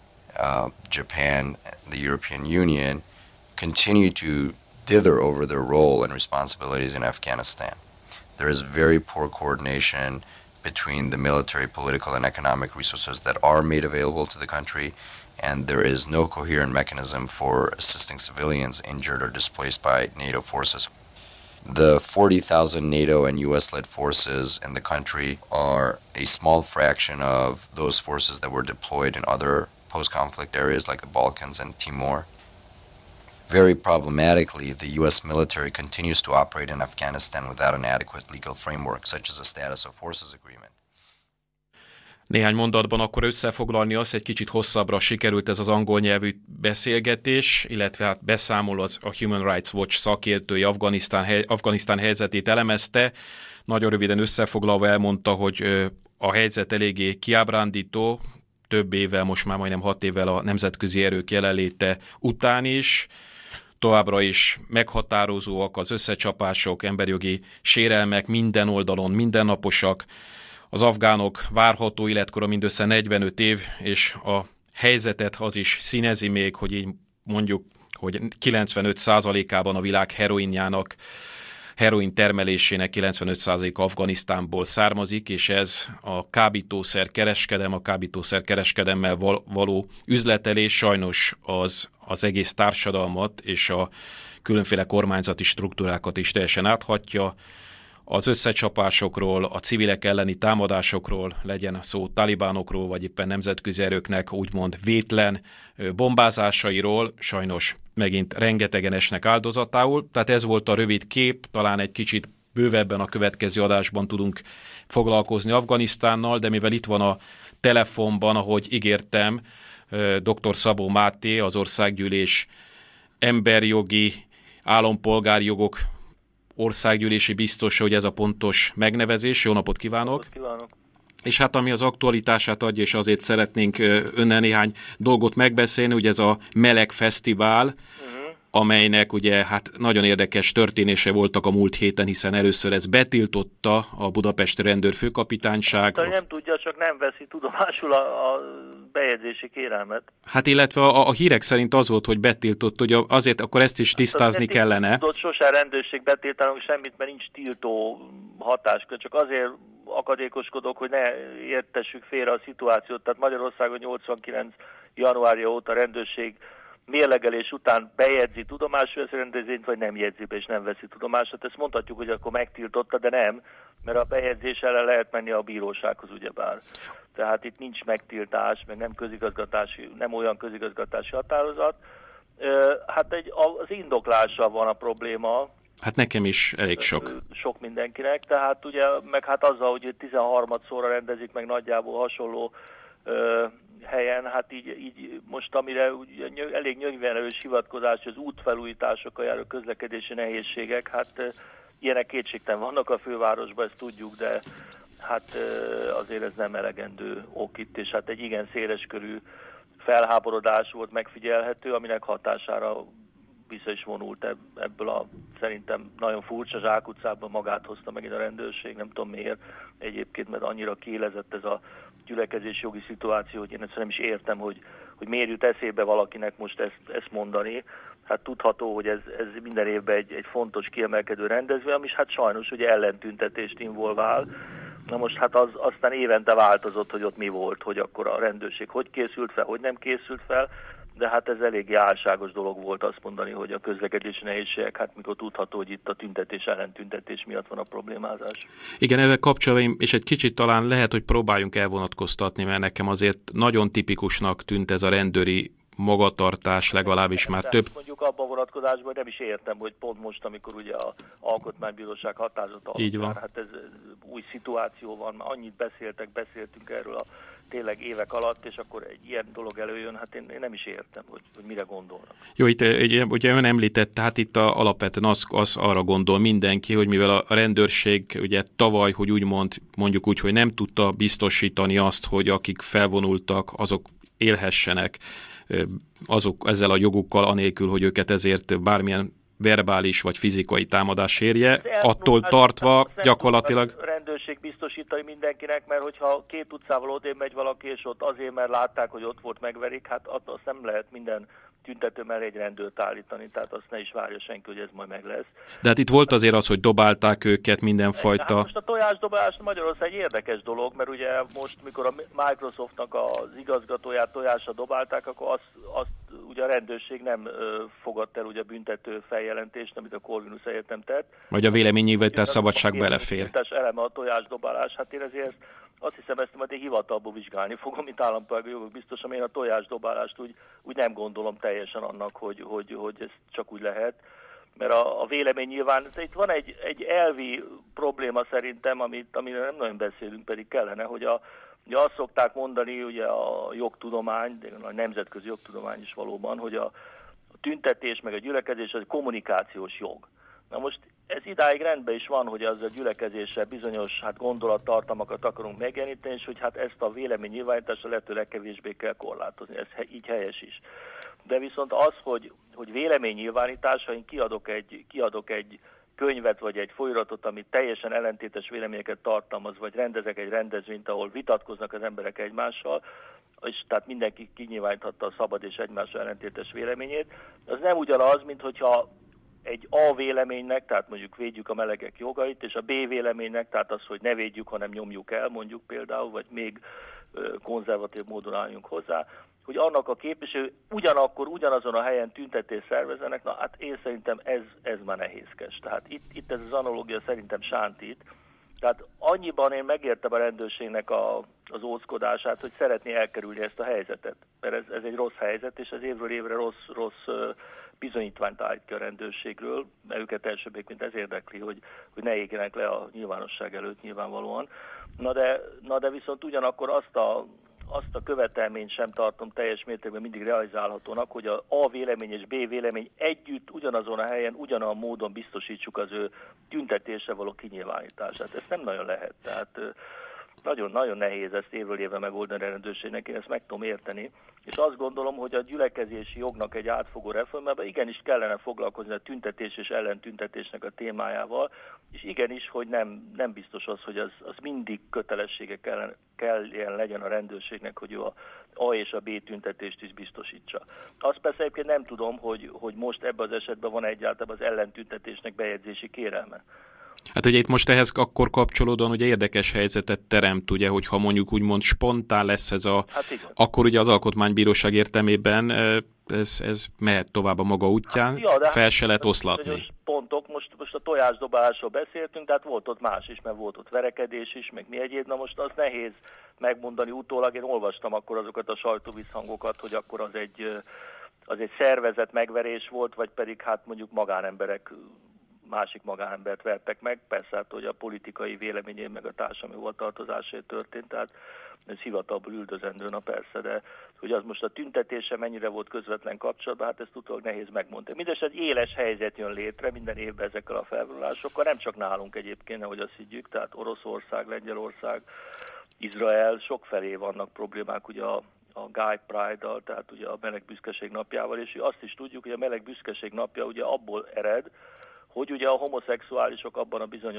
Japan, the European Union, continue to dither over their role and responsibilities in Afghanistan. There is very poor coordination between the military, political, and economic resources that are made available to the country, and there is no coherent mechanism for assisting civilians injured or displaced by NATO forces. The 40,000 NATO and US-led forces in the country are a small fraction of those forces that were deployed in other post-conflict areas like the Balkans and Timor. Very problematically, the U.S. military continues to operate in Afghanistan without an adequate legal framework, such as a status of forces agreement. Néhány mondatban akkor összefoglalni azt, egy kicsit hosszabbra sikerült ez az angol nyelvű beszélgetés, illetve hát beszámol a Human Rights Watch szakértői Afganisztán helyzetét elemezte. Nagyon röviden összefoglalva elmondta, hogy a helyzet eléggé kiábrándító, több évvel, most már majdnem 6 évvel a nemzetközi erők jelenléte után is. Továbbra is meghatározóak az összecsapások, emberjogi sérelmek minden oldalon, mindennaposak. Az afgánok várható életkora mindössze 45 év, és a helyzetet az is színezi még, hogy így mondjuk, hogy 95%-ában a világ heroin termelésének 95%-a Afganisztánból származik, és ez a kábítószerkereskedemmel való üzletelés sajnos az egész társadalmat és a különféle kormányzati struktúrákat is teljesen áthatja. Az összecsapásokról, a civilek elleni támadásokról, legyen szó talibánokról, vagy éppen nemzetközi erőknek úgymond vétlen bombázásairól, sajnos megint rengetegen esnek áldozatául. Tehát ez volt a rövid kép, talán egy kicsit bővebben a következő adásban tudunk foglalkozni Afganisztánnal, de mivel itt van a telefonban, ahogy ígértem, dr. Szabó Máté, az Országgyűlés emberjogi, állampolgári jogok országgyűlési biztosa, hogy ez a pontos megnevezés. Jó napot kívánok! Kívánok! És hát ami az aktualitását adja, és azért szeretnénk önnel néhány dolgot megbeszélni, ugye ez a Meleg Fesztivál, amelynek ugye hát nagyon érdekes történése voltak a múlt héten, hiszen először ez betiltotta a budapesti rendőrfőkapitányság. Nem tudja, csak nem veszi tudomásul a bejegyzési kérelmet. Hát illetve a hírek szerint az volt, hogy betiltott, hogy azért akkor ezt is tisztázni kellene. Tudod, sosem rendőrség betiltanak semmit, mert nincs tiltó hatáskör, csak azért akadékoskodok, hogy ne értessük félre a szituációt. Tehát Magyarországon 89. januárja óta a rendőrség mérlegelés után bejegyzi tudomásul ezt a rendezvényt, vagy nem jegyzi be és nem veszi tudomásul. Ezt mondhatjuk, hogy akkor megtiltotta, de nem, mert a bejegyzés ellen lehet menni a bírósághoz ugyebár. Tehát itt nincs megtiltás, meg nem olyan közigazgatási határozat. Hát az indoklással van a probléma. Hát nekem is elég sok. Sok mindenkinek, tehát ugye, meg hát azzal, hogy 13-szorra rendezik meg nagyjából hasonló helyen, hát így most amire elég nyögvenerős hivatkozás, hogy az útfelújításokkal járó közlekedési nehézségek, hát ilyenek kétségtelen vannak a fővárosban, ezt tudjuk, de hát azért ez nem elegendő ok itt, és hát egy igen széleskörű felháborodás volt megfigyelhető, aminek hatására vissza is vonult ebből a szerintem nagyon furcsa zsákutcában, magát hozta megint a rendőrség, nem tudom miért egyébként, mert annyira kiélezett ez a gyülekezés jogi szituáció, hogy én ezt nem is értem, hogy miért jut eszébe valakinek most ezt mondani. Hát tudható, hogy ez minden évben egy fontos kiemelkedő rendezvény, ami hát sajnos ugye ellentüntetést involvál. Na most hát az aztán évente változott, hogy ott mi volt, hogy akkor a rendőrség hogy készült fel, hogy nem készült fel, de hát ez eléggé álságos dolog volt azt mondani, hogy a közlekedési nehézségek, hát mikor tudható, hogy itt a tüntetés ellentüntetés miatt van a problémázás. Igen, ezzel kapcsolatban, és egy kicsit talán lehet, hogy próbáljunk elvonatkoztatni, mert nekem azért nagyon tipikusnak tűnt ez a rendőri magatartás, legalábbis már több. Mondjuk abban a vonatkozásban nem is értem, hogy pont most, amikor ugye az Alkotmánybíróság határozata alapján, hát ez új szituáció van, annyit beszéltünk erről a tényleg évek alatt, és akkor egy ilyen dolog előjön, hát én nem is értem, hogy mire gondolnak. Jó, itt ugye ön említette, hát itt alapvetően az arra gondol mindenki, hogy mivel a rendőrség ugye tavaly, hogy mondjuk úgy, hogy nem tudta biztosítani azt, hogy akik felvonultak, azok élhessenek azok ezzel a jogukkal, anélkül, hogy őket ezért bármilyen verbális vagy fizikai támadás érje, attól tartva gyakorlatilag... A rendőrség biztosítani mindenkinek, mert hogyha két utcával odébb megy valaki, és ott azért, mert látták, hogy ott volt, megverik, hát azt nem lehet minden tüntető mellé egy rendőrt állítani, tehát azt ne is várja senki, hogy ez majd meg lesz. De hát itt volt azért az, hogy dobálták őket mindenfajta... Hát most a tojásdobálás Magyarország egy érdekes dolog, mert ugye most, mikor a Microsoftnak az igazgatóját tojásra dobálták, akkor azt ugye a rendőrség nem fogadta el ugye büntető feljelentést, amit a Corvinus Egyetem tett. Vagy a véleménynyilvánítás szabadság belefér. Eleme a tojásdobálás, hát én ezért azt hiszem, ezt majd én hivatalból vizsgálni fogom, mint állampolgári jogok biztosan, én a tojásdobálást úgy nem gondolom teljesen annak, hogy ez csak úgy lehet, mert a vélemény nyilván, itt van egy elvi probléma szerintem, amiről nem nagyon beszélünk, pedig kellene, hogy ugye azt szokták mondani, ugye a jogtudomány, de a nemzetközi jogtudomány is valóban, hogy a tüntetés meg a gyülekezés az kommunikációs jog. Na most ez idáig rendben is van, hogy az a gyülekezéssel bizonyos gondolattartalmakat akarunk megjeleníteni, és hogy hát ezt a véleménynyilvánítást a lehető legkevésbé kell korlátozni. Ez így helyes is. De viszont az, hogy véleménynyilvánítás, ha én kiadok egy könyvet vagy egy folyóiratot, ami teljesen ellentétes véleményeket tartalmaz, vagy rendezek egy rendezvényt, ahol vitatkoznak az emberek egymással, és tehát mindenki kinyilváníthatta a szabad és egymással ellentétes véleményét, az nem ugyanaz, mint hogyha egy A véleménynek, tehát mondjuk védjük a melegek jogait, és a B véleménynek, tehát az, hogy ne védjük, hanem nyomjuk el, mondjuk például, vagy még konzervatív módon álljunk hozzá, hogy annak a képviselő ugyanazon a helyen tüntetést szervezenek, na hát én szerintem ez már nehézkes. Tehát itt ez az analógia szerintem sántít. Tehát annyiban én megértem a rendőrségnek az óckodását, hogy szeretné elkerülni ezt a helyzetet. Mert ez egy rossz helyzet, és az évről évre rossz bizonyítványt állít ki a rendőrségről, mert őket elsőbbként ez érdekli, hogy ne égjenek le a nyilvánosság előtt nyilvánvalóan. Na de viszont ugyanakkor azt a követelményt sem tartom teljes mértékben mindig realizálhatónak, hogy a A vélemény és B vélemény együtt ugyanazon a helyen, ugyanolyan módon biztosítsuk az ő tüntetésre való kinyilvánítását. Ez nem nagyon lehet. Tehát nagyon nehéz ezt évről évre megoldani a rendőrségnek, én ezt meg tudom érteni. És azt gondolom, hogy a gyülekezési jognak egy átfogó reformjában igenis kellene foglalkozni a tüntetés és ellentüntetésnek a témájával, és igenis, hogy nem biztos az, hogy az mindig kötelessége kelljen legyen a rendőrségnek, hogy ő a A és a B tüntetést is biztosítsa. Azt persze egyébként nem tudom, hogy most ebben az esetben van egyáltalán az ellentüntetésnek bejegyzési kérelme. Hát ugye itt most ehhez akkor kapcsolódóan ugye érdekes helyzetet teremt, ugye, hogyha mondjuk úgymond spontán lesz ez akkor ugye az Alkotmánybíróság értelmében ez mehet tovább a maga útján, fel se lehet oszlatni. Pontok, most a tojásdobálásról beszéltünk, tehát volt ott más is, mert volt ott verekedés is, meg mi egyéb, na most az nehéz megmondani utólag, én olvastam akkor azokat a sajtóvisszhangokat, hogy akkor az egy szervezett megverés volt, vagy pedig hát mondjuk magánemberek másik magánembert vertek meg, persze hát, hogy a politikai véleményén meg a társadalmi hovatartozásért történt, tehát ez hivatalból üldözendő, na persze, de hogy az most a tüntetése mennyire volt közvetlen kapcsolatban, hát ezt utólag nehéz megmondani. Mindesetre egy éles helyzet jön létre minden évben ezekkel a felvonulásokkal, nem csak nálunk egyébként, ahogy azt higgyük, tehát Oroszország, Lengyelország, Izrael, sokfelé vannak problémák ugye a Gay Pride-dal, tehát ugye a meleg büszkeség napjával, és azt is tudjuk, hogy a meleg büszkeség napja ugye abból ered, hogy ugye a homoszexuálisok abban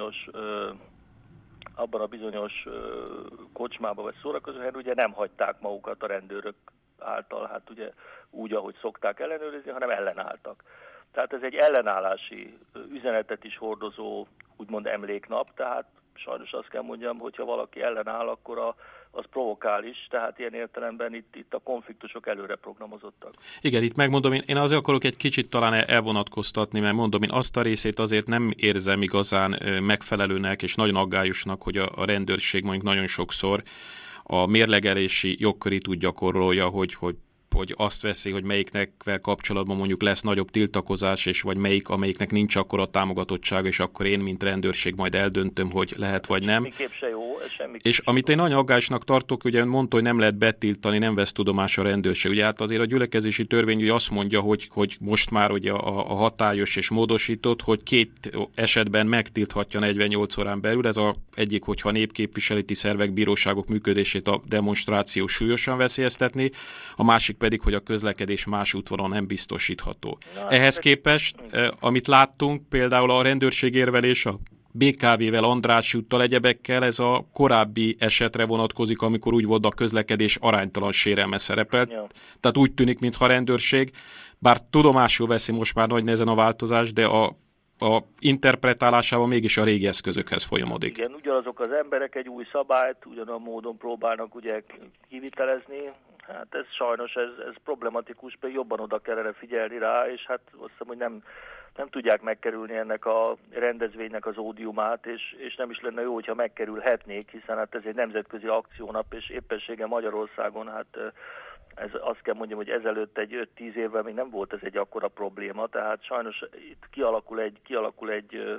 a bizonyos kocsmába vagy szórakozóhelyen ugye nem hagyták magukat a rendőrök által, hát ugye úgy, ahogy szokták ellenőrizni, hanem ellenálltak. Tehát ez egy ellenállási üzenetet is hordozó, úgymond emléknap, tehát sajnos azt kell mondjam, hogyha valaki ellenáll, akkor az provokál is, tehát ilyen értelemben itt a konfliktusok előre programozottak. Igen, itt megmondom, én azért akarok egy kicsit talán elvonatkoztatni, mert mondom, én azt a részét azért nem érzem igazán megfelelőnek és nagyon aggályosnak, hogy a rendőrség mondjuk nagyon sokszor a mérlegelési jogkörét úgy gyakorolja, hogy azt veszi, hogy melyiknek kapcsolatban mondjuk lesz nagyobb tiltakozás, és vagy amelyiknek nincs akkor a támogatottsága, és akkor én, mint rendőrség majd eldöntöm, hogy lehet vagy nem. Semmiképp se jó. És amit én nagyon aggályosnak tartok, ugye mondta, hogy nem lehet betiltani, nem vesz tudomás a rendőrség. Ugye hát azért a gyülekezési törvény ugye azt mondja, hogy most már ugye a hatályos és módosított, hogy 2 esetben megtilthatja 48 órán belül. Ez egyik, hogyha népképviseleti szervek, bíróságok működését a demonstráció súlyosan veszélyeztetni, a másik pedig, hogy a közlekedés más útvonalon nem biztosítható. Ehhez képest, amit láttunk, például a rendőrség érvelés a BKV-vel, Andrássy úttal, egyebekkel, ez a korábbi esetre vonatkozik, amikor úgy volt, a közlekedés aránytalan sérelme szerepelt. Ja. Tehát úgy tűnik, mintha a rendőrség, bár tudomásul veszi most már nagy nehezen a változás, de a interpretálásában mégis a régi eszközökhez folyamodik. Igen, ugyanazok az emberek egy új szabályt ugyanolyan módon próbálnak ugye kivitelezni. Hát ez sajnos, ez problematikus, pedig jobban oda kellene figyelni rá, és hát azt hiszem, hogy nem tudják megkerülni ennek a rendezvénynek az ódiumát, és nem is lenne jó, hogyha megkerülhetnék, hiszen hát ez egy nemzetközi akciónap, és éppenséggel Magyarországon, hát ez azt kell mondjam, hogy ezelőtt egy 5-10 évvel még nem volt ez egy akkora probléma, tehát sajnos itt kialakul egy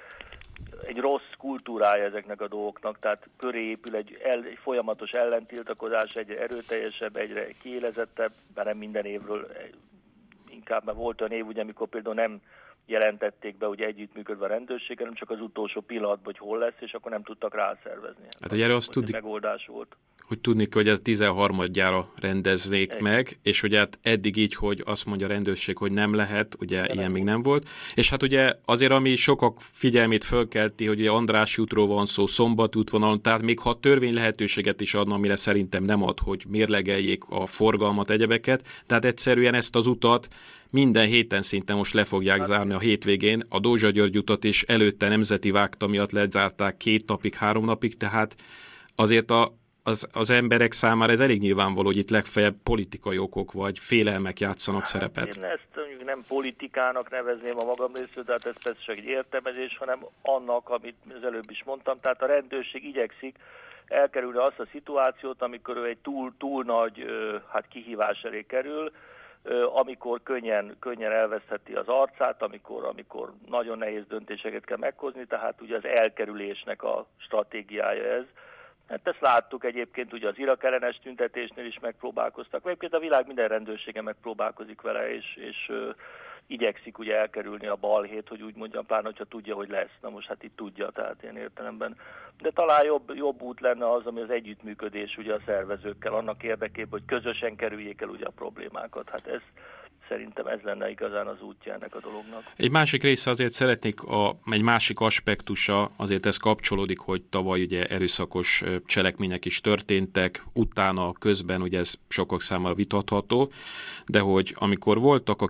rossz kultúrája ezeknek a dolgoknak, tehát köré épül egy folyamatos ellentiltakozás, egyre erőteljesebb, egyre kiélezettebb, bár nem minden évről, inkább mert volt olyan év, ugye, amikor például nem jelentették be, ugye együttműködve a rendőrséggel, nem csak az utolsó pillanatban, hogy hol lesz, és akkor nem tudtak rászervezni. Hát ugye azt tudni, megoldás volt. Hogy tudni, hogy ez 13-adjára rendeznék meg, és hogy hát eddig így, hogy azt mondja a rendőrség, hogy nem lehet, ugye ilyen még nem volt. És hát ugye azért, ami sokak figyelmét fölkelti, hogy ugye Andrássy útról van szó, Szombat útvonalon, tehát még ha a törvény lehetőséget is adna, amire szerintem nem ad, hogy mérlegeljék a forgalmat, egyebeket, tehát egyszerűen ezt az utat minden héten szinte most le fogják zárni a hétvégén. A Dózsa György utat is előtte nemzeti vágta miatt lezárták 2 napig, 3 napig, tehát azért az emberek számára ez elég nyilvánvaló, hogy itt legfeljebb politikai okok vagy félelmek játszanak szerepet. Én ezt nem politikának nevezném a magam részről, tehát ez persze csak egy értelmezés, hanem annak, amit az előbb is mondtam, tehát a rendőrség igyekszik elkerülni azt a szituációt, amikor ő egy túl nagy kihívás elé kerül, amikor könnyen elvesztheti az arcát, amikor nagyon nehéz döntéseket kell meghozni, tehát ugye az elkerülésnek a stratégiája ez. Hát ezt láttuk egyébként, ugye az Irak ellenes tüntetésnél is megpróbálkoztak, egyébként a világ minden rendőrsége megpróbálkozik vele, és igyekszik ugye elkerülni a balhét, hogy úgy mondjam, pláne, hogyha tudja, hogy lesz. Na most hát itt tudja, tehát ilyen értelemben. De talán jobb út lenne az, ami az együttműködés ugye a szervezőkkel, annak érdekében, hogy közösen kerüljék el ugye a problémákat. Hát szerintem ez lenne igazán az útja ennek a dolognak. Egy másik része azért szeretnék, egy másik aspektusa, azért ez kapcsolódik, hogy tavaly ugye erőszakos cselekmények is történtek, utána, közben ugye ez sokak számára vitatható, de hogy amikor voltak a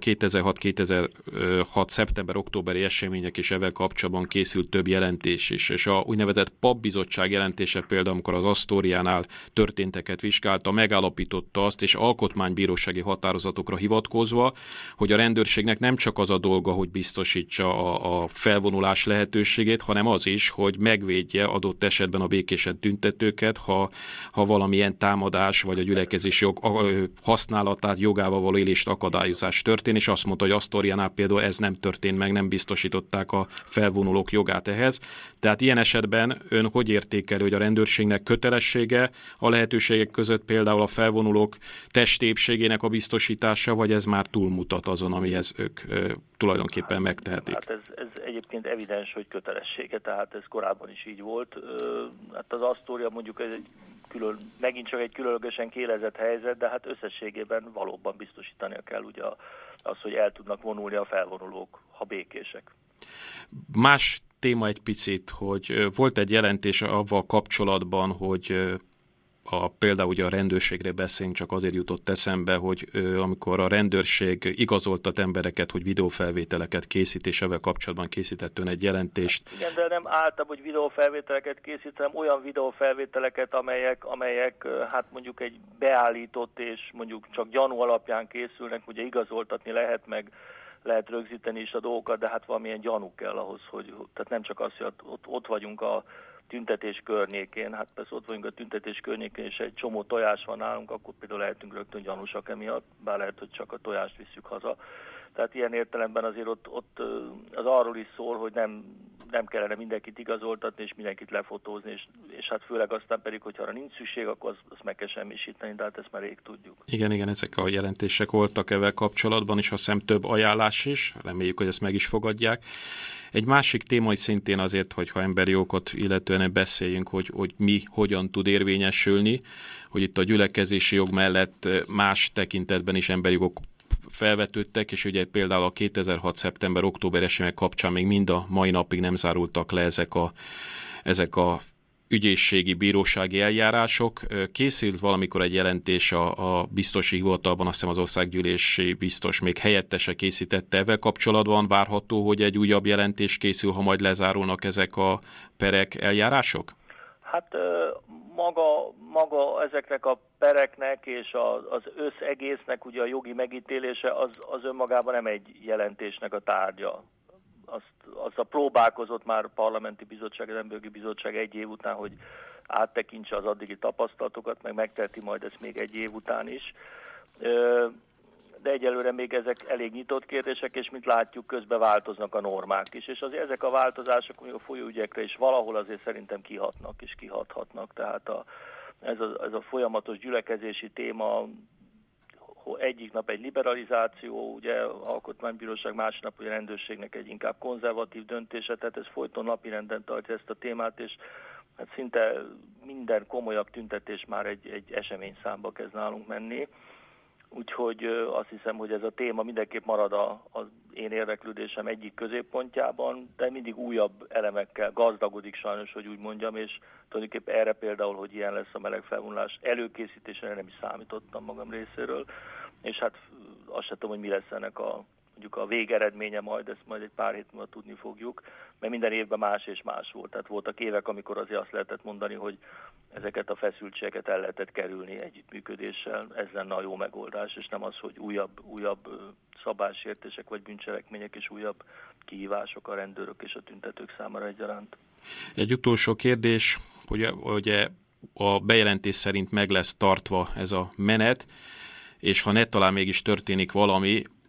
2006 szeptember-októberi események, és ezzel kapcsolatban készült több jelentés is, és a úgynevezett papbizottság jelentése például, amikor az Asztóriánál történteket vizsgálta, megállapította azt, és alkotmánybírósági határozatokra hivatkozva, hogy a rendőrségnek nem csak az a dolga, hogy biztosítsa a felvonulás lehetőségét, hanem az is, hogy megvédje adott esetben a békésen tüntetőket, ha valamilyen támadás vagy a gyülekezés használatát, jogával való élést, akadályozás történt, és azt mondta, hogy Asztóriánál például ez nem történt meg, nem biztosították a felvonulók jogát ehhez. Tehát ilyen esetben ön hogy értékeli, hogy a rendőrségnek kötelessége a lehetőségek között például a felvonulók testépségének a biztosítása, vagy ez már túlmutat azon, amihez ők tulajdonképpen megtehetik? Hát ez egyébként evidens, hogy kötelessége, tehát ez korábban is így volt. Hát az Asztória mondjuk megint csak egy különlegesen kélezett helyzet, de hát összességében valóban biztosítania kell ugye az, hogy el tudnak vonulni a felvonulók, ha békések. Más téma egy picit, hogy volt egy jelentés avval kapcsolatban, hogy például ugye a rendőrségre beszélünk, csak azért jutott eszembe, hogy amikor a rendőrség igazoltat embereket, hogy videófelvételeket készít, és ezzel kapcsolatban készített ön egy jelentést. Igen, de nem álltam, hogy videófelvételeket készít, hanem olyan videófelvételeket, amelyek hát mondjuk egy beállított és mondjuk csak gyanú alapján készülnek, ugye igazoltatni lehet, meg lehet rögzíteni is a dolgokat, de hát valamilyen gyanú kell ahhoz, tehát nem csak az, hogy ott vagyunk a tüntetés környékén, hát persze ott vagyunk a tüntetés környékén, és egy csomó tojás van nálunk, akkor például lehetünk rögtön gyanúsak emiatt, bár lehet, hogy csak a tojást visszük haza. Tehát ilyen értelemben azért ott az arról is szól, hogy nem kellene mindenkit igazoltatni, és mindenkit lefotózni, és hát főleg aztán pedig, hogyha arra nincs szükség, akkor azt meg kell semmisíteni, de hát ezt már rég tudjuk. Igen, ezek a jelentések voltak ezzel kapcsolatban, és azt hiszem több ajánlás is, reméljük, hogy ezt meg is fogadják. Egy másik téma, hogy szintén azért, hogyha emberi jogokat illetően beszéljünk, hogy mi hogyan tud érvényesülni, hogy itt a gyülekezési jog mellett más tekintetben is emberi jogok felvetődtek, és ugye például a 2006. szeptember-október események kapcsán még mind a mai napig nem zárultak le ezek a ügyészségi, bírósági eljárások. Készült valamikor egy jelentés a biztosi hivatalban, azt hiszem az országgyűlési biztos még helyettese készítette ezzel kapcsolatban. Várható, hogy egy újabb jelentés készül, ha majd lezárulnak ezek a perek, eljárások? Hát maga ezeknek a pereknek és az összegésznek ugye a jogi megítélése az önmagában nem egy jelentésnek a tárgya. Azt próbálkozott már parlamenti bizottság, az Emberjogi Bizottság egy év után, hogy áttekintse az addigi tapasztalatokat, meg megteheti majd ezt még egy év után is. De egyelőre még ezek elég nyitott kérdések, és mint látjuk, közben változnak a normák is. És azért ezek a változások a folyóügyekre is valahol azért szerintem kihatnak és kihathatnak. Tehát ez a folyamatos gyülekezési téma, egyik nap egy liberalizáció, ugye alkotmánybíróság, másik nap a rendőrségnek egy inkább konzervatív döntése, tehát ez folyton napirenden tartja ezt a témát, és hát szinte minden komolyabb tüntetés már egy eseményszámba kezd nálunk menni. Úgyhogy azt hiszem, hogy ez a téma mindenképp marad az én érdeklődésem egyik középpontjában, de mindig újabb elemekkel gazdagodik sajnos, hogy úgy mondjam, és tulajdonképpen erre például, hogy ilyen lesz a meleg felvonulás előkészítésére nem is számítottam magam részéről, és hát azt sem tudom, hogy mi lesz ennek mondjuk a végeredménye majd, ezt majd egy pár hét múlva tudni fogjuk, mert minden évben más és más volt. Tehát voltak évek, amikor azért azt lehetett mondani, hogy ezeket a feszültségeket el lehetett kerülni együttműködéssel, ez lenne a jó megoldás, és nem az, hogy újabb szabálysértések vagy bűncselekmények és újabb kihívások a rendőrök és a tüntetők számára egyaránt. Egy utolsó kérdés, hogy a bejelentés szerint meg lesz tartva ez a menet, és ha nettalán mégis történik valami,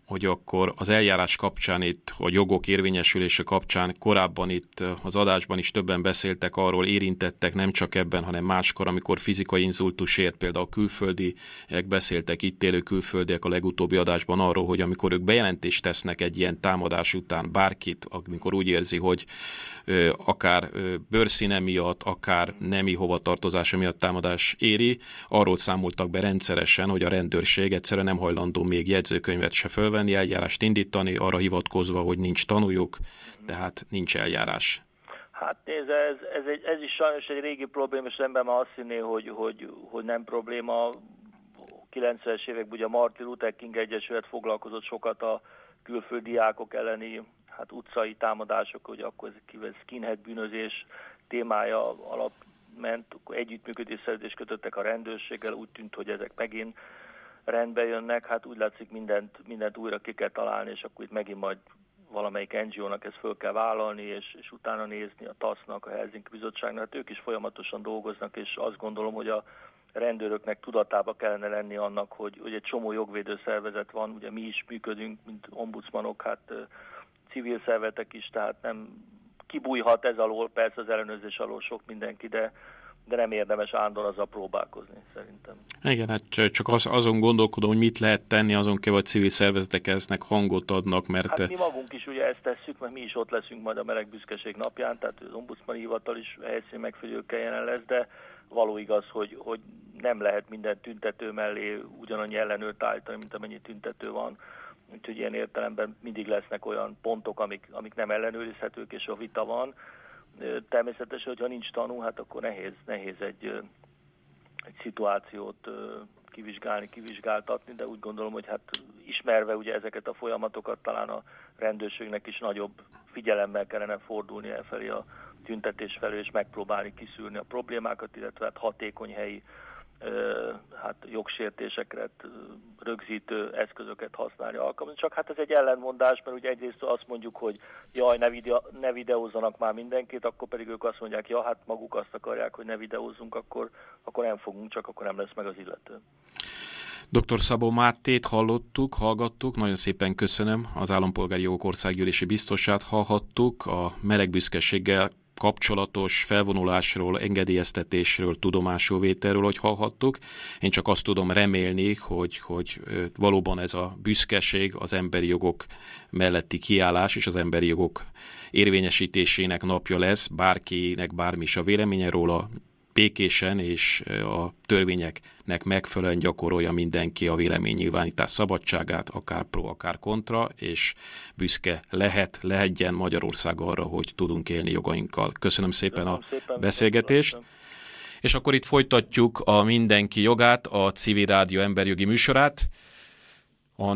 hogy akkor az eljárás kapcsán itt, a jogok érvényesülése kapcsán korábban itt az adásban is többen beszéltek arról, érintettek nem csak ebben, hanem máskor, amikor fizikai inzultusért például külföldiek beszéltek, itt élő külföldiek a legutóbbi adásban arról, hogy amikor ők bejelentést tesznek egy ilyen támadás után bárkit, amikor úgy érzi, hogy akár bőrszíne miatt, akár nemi hovatartozása miatt támadás éri, arról számoltak be rendszeresen, hogy a rendőrség egyszerűen nem hajlandó még jegyzőkönyvet se fölvenni, eljárást indítani, arra hivatkozva, hogy nincs tanújuk, tehát nincs eljárás. Hát nézd, ez is sajnos egy régi probléma, és ember már azt hinné, hogy nem probléma. 90-es években ugye a Martin Luther King Egyesület foglalkozott sokat a külföldi diákok elleni utcai támadások, hogy akkor ez skinhead bűnözés témája alap ment, együttműködés szerződést kötöttek a rendőrséggel, úgy tűnt, hogy ezek megint rendbe jönnek, hát úgy látszik mindent újra ki kell találni, és akkor itt megint majd valamelyik NGO-nak ezt föl kell vállalni, és utána nézni a TASZ-nak, a Helsinki Bizottságnak, hát ők is folyamatosan dolgoznak, és azt gondolom, hogy a rendőröknek tudatába kellene lenni annak, hogy egy csomó jogvédő szervezet van, ugye mi is működünk, mint ombudsmanok, hát civil szervezetek is, tehát nem kibújhat ez alól, persze az ellenőrzés alól sok mindenki, de nem érdemes állandóan azzal próbálkozni, szerintem. Igen, hát csak azon gondolkodom, hogy mit lehet tenni, azon kell, hogy civil szervezetek eznek hangot adnak, mert... Hát mi magunk is ugye ezt tesszük, mert mi is ott leszünk majd a meleg büszkeség napján, tehát az ombudsmani hivatal is helyszín megfigyelőkkel jelen lesz, de való igaz, hogy nem lehet minden tüntető mellé ugyanannyi ellenőrt állítani, mint amennyi tüntető van. Úgyhogy ilyen értelemben mindig lesznek olyan pontok, amik nem ellenőrizhetők, és a vita van. Természetesen, hogyha nincs tanú, hát akkor nehéz egy szituációt kivizsgáltatni, de úgy gondolom, hogy hát ismerve ugye ezeket a folyamatokat, talán a rendőrségnek is nagyobb figyelemmel kellene fordulni elfelé a tüntetés felé, és megpróbálni kiszűrni a problémákat, illetve hát hatékony helyi jogsértéseket, rögzítő eszközöket használni, alkalmazni. Csak hát ez egy ellentmondás, mert ugye egyrészt azt mondjuk, hogy jaj, ne videózzanak már mindenkit, akkor pedig ők azt mondják, ja, hát maguk azt akarják, hogy ne videózzunk, akkor nem fogunk, csak akkor nem lesz meg az illető. Dr. Szabó Mátét hallgattuk, nagyon szépen köszönöm, az Állampolgári Jogok Országgyűlési Biztosát hallhattuk, a meleg büszkeséggel kapcsolatos felvonulásról, engedélyeztetésről, tudomásul vételről, hogy hallhattuk. Én csak azt tudom remélni, hogy valóban ez a büszkeség, az emberi jogok melletti kiállás és az emberi jogok érvényesítésének napja lesz, bárkinek bármi is a véleménye róla, békésen és a törvényeknek megfelelően gyakorolja mindenki a véleménynyilvánítás szabadságát, akár pro, akár kontra, és büszke lehetjen Magyarország arra, hogy tudunk élni jogainkkal. Köszönöm szépen a beszélgetést. És akkor itt folytatjuk a Mindenki jogát, a Civil Rádió emberjogi műsorát. A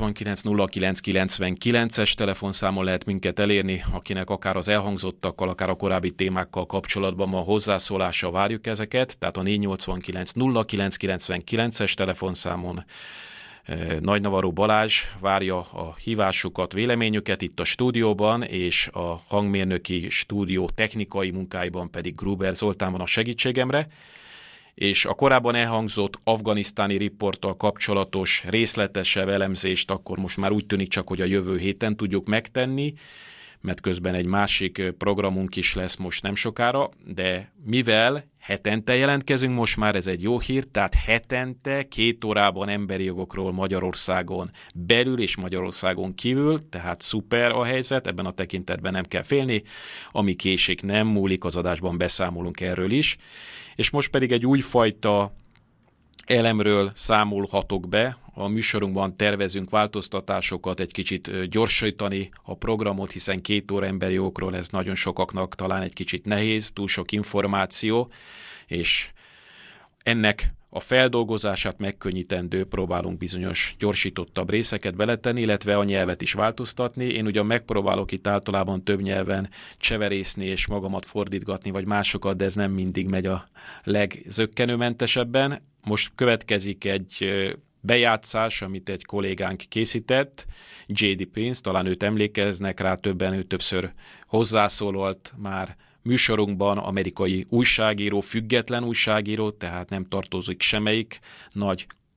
489-09-99-es telefonszámon lehet minket elérni, akinek akár az elhangzottakkal, akár a korábbi témákkal kapcsolatban van hozzászólása, várjuk ezeket. Tehát a 489-09-99-es telefonszámon Nagy Navaró Balázs várja a hívásukat, véleményüket itt a stúdióban, és a hangmérnöki stúdió technikai munkáiban pedig Gruber Zoltán van a segítségemre. És a korábban elhangzott afganisztáni riporttal kapcsolatos részletesebb elemzést akkor most már úgy tűnik csak, hogy a jövő héten tudjuk megtenni, mert közben egy másik programunk is lesz most nem sokára, de mivel hetente jelentkezünk most már, ez egy jó hír, tehát hetente 2 órában emberi jogokról Magyarországon belül és Magyarországon kívül, tehát szuper a helyzet, ebben a tekintetben nem kell félni, ami késik nem múlik, az adásban beszámolunk erről is. És most pedig egy újfajta elemről számolhatok be. A műsorunkban tervezünk változtatásokat, egy kicsit gyorsítani a programot, hiszen 2 óra emberi jogokról ez nagyon sokaknak talán egy kicsit nehéz, túl sok információ, és ennek a feldolgozását megkönnyítendő próbálunk bizonyos gyorsítottabb részeket beletenni, illetve a nyelvet is változtatni. Én ugyan megpróbálok itt általában több nyelven cseverészni és magamat fordítgatni, vagy másokat, de ez nem mindig megy a legzökkenőmentesebben. Most következik egy bejátszás, amit egy kollégánk készített, J.D. Prince, talán őt emlékeznek rá többen, ő többször hozzászólalt már műsorunkban, amerikai újságíró, független újságíró, tehát nem tartozik semmelyik nagy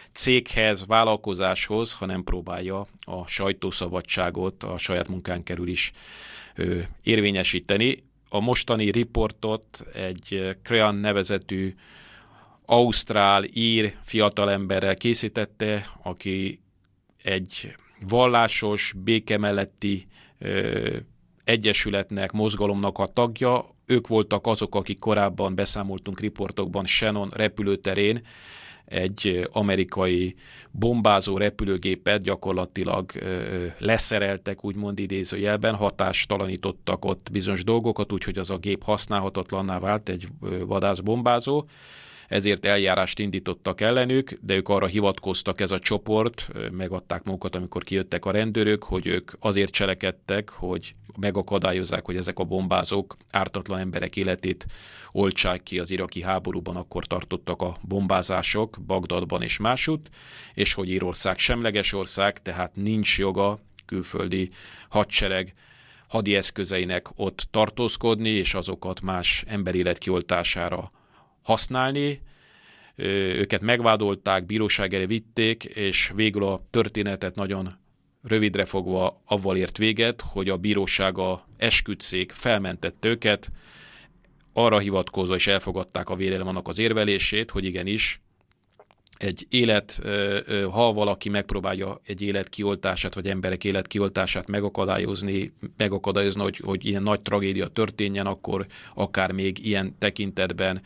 céghez, vállalkozáshoz, hanem próbálja a sajtószabadságot a saját munkán kerül is érvényesíteni. A mostani riportot egy Crean nevezetű ausztrál-ír fiatalemberrel készítette, aki egy vallásos, béke melletti egyesületnek, mozgalomnak a tagja. Ők voltak azok, akik korábban beszámoltunk riportokban Shannon repülőterén egy amerikai bombázó repülőgépet gyakorlatilag leszereltek, úgymond idézőjelben, hatástalanítottak ott bizonyos dolgokat, úgyhogy az a gép használhatatlanná vált, egy vadászbombázó. Ezért eljárást indítottak ellenük, de ők arra hivatkoztak, ez a csoport, megadták magukat, amikor kijöttek a rendőrök, hogy ők azért cselekedtek, hogy megakadályozzák, hogy ezek a bombázók ártatlan emberek életét oltsák ki az iraki háborúban, akkor tartottak a bombázások Bagdadban és másutt, és hogy Írország semleges ország, tehát nincs joga külföldi hadsereg hadi eszközeinek ott tartózkodni, és azokat más emberélet kioltására használni. Őket megvádolták, bíróság elé vitték, és végül a történetet nagyon rövidre fogva avval ért véget, hogy a bíróság, a esküdtszék felmentett őket, arra hivatkozva és elfogadták a vélelem annak az érvelését, hogy igenis egy élet, ha valaki megpróbálja egy élet kioltását, vagy emberek élet kioltását megakadályozni, hogy ilyen nagy tragédia történjen, akkor akár még ilyen tekintetben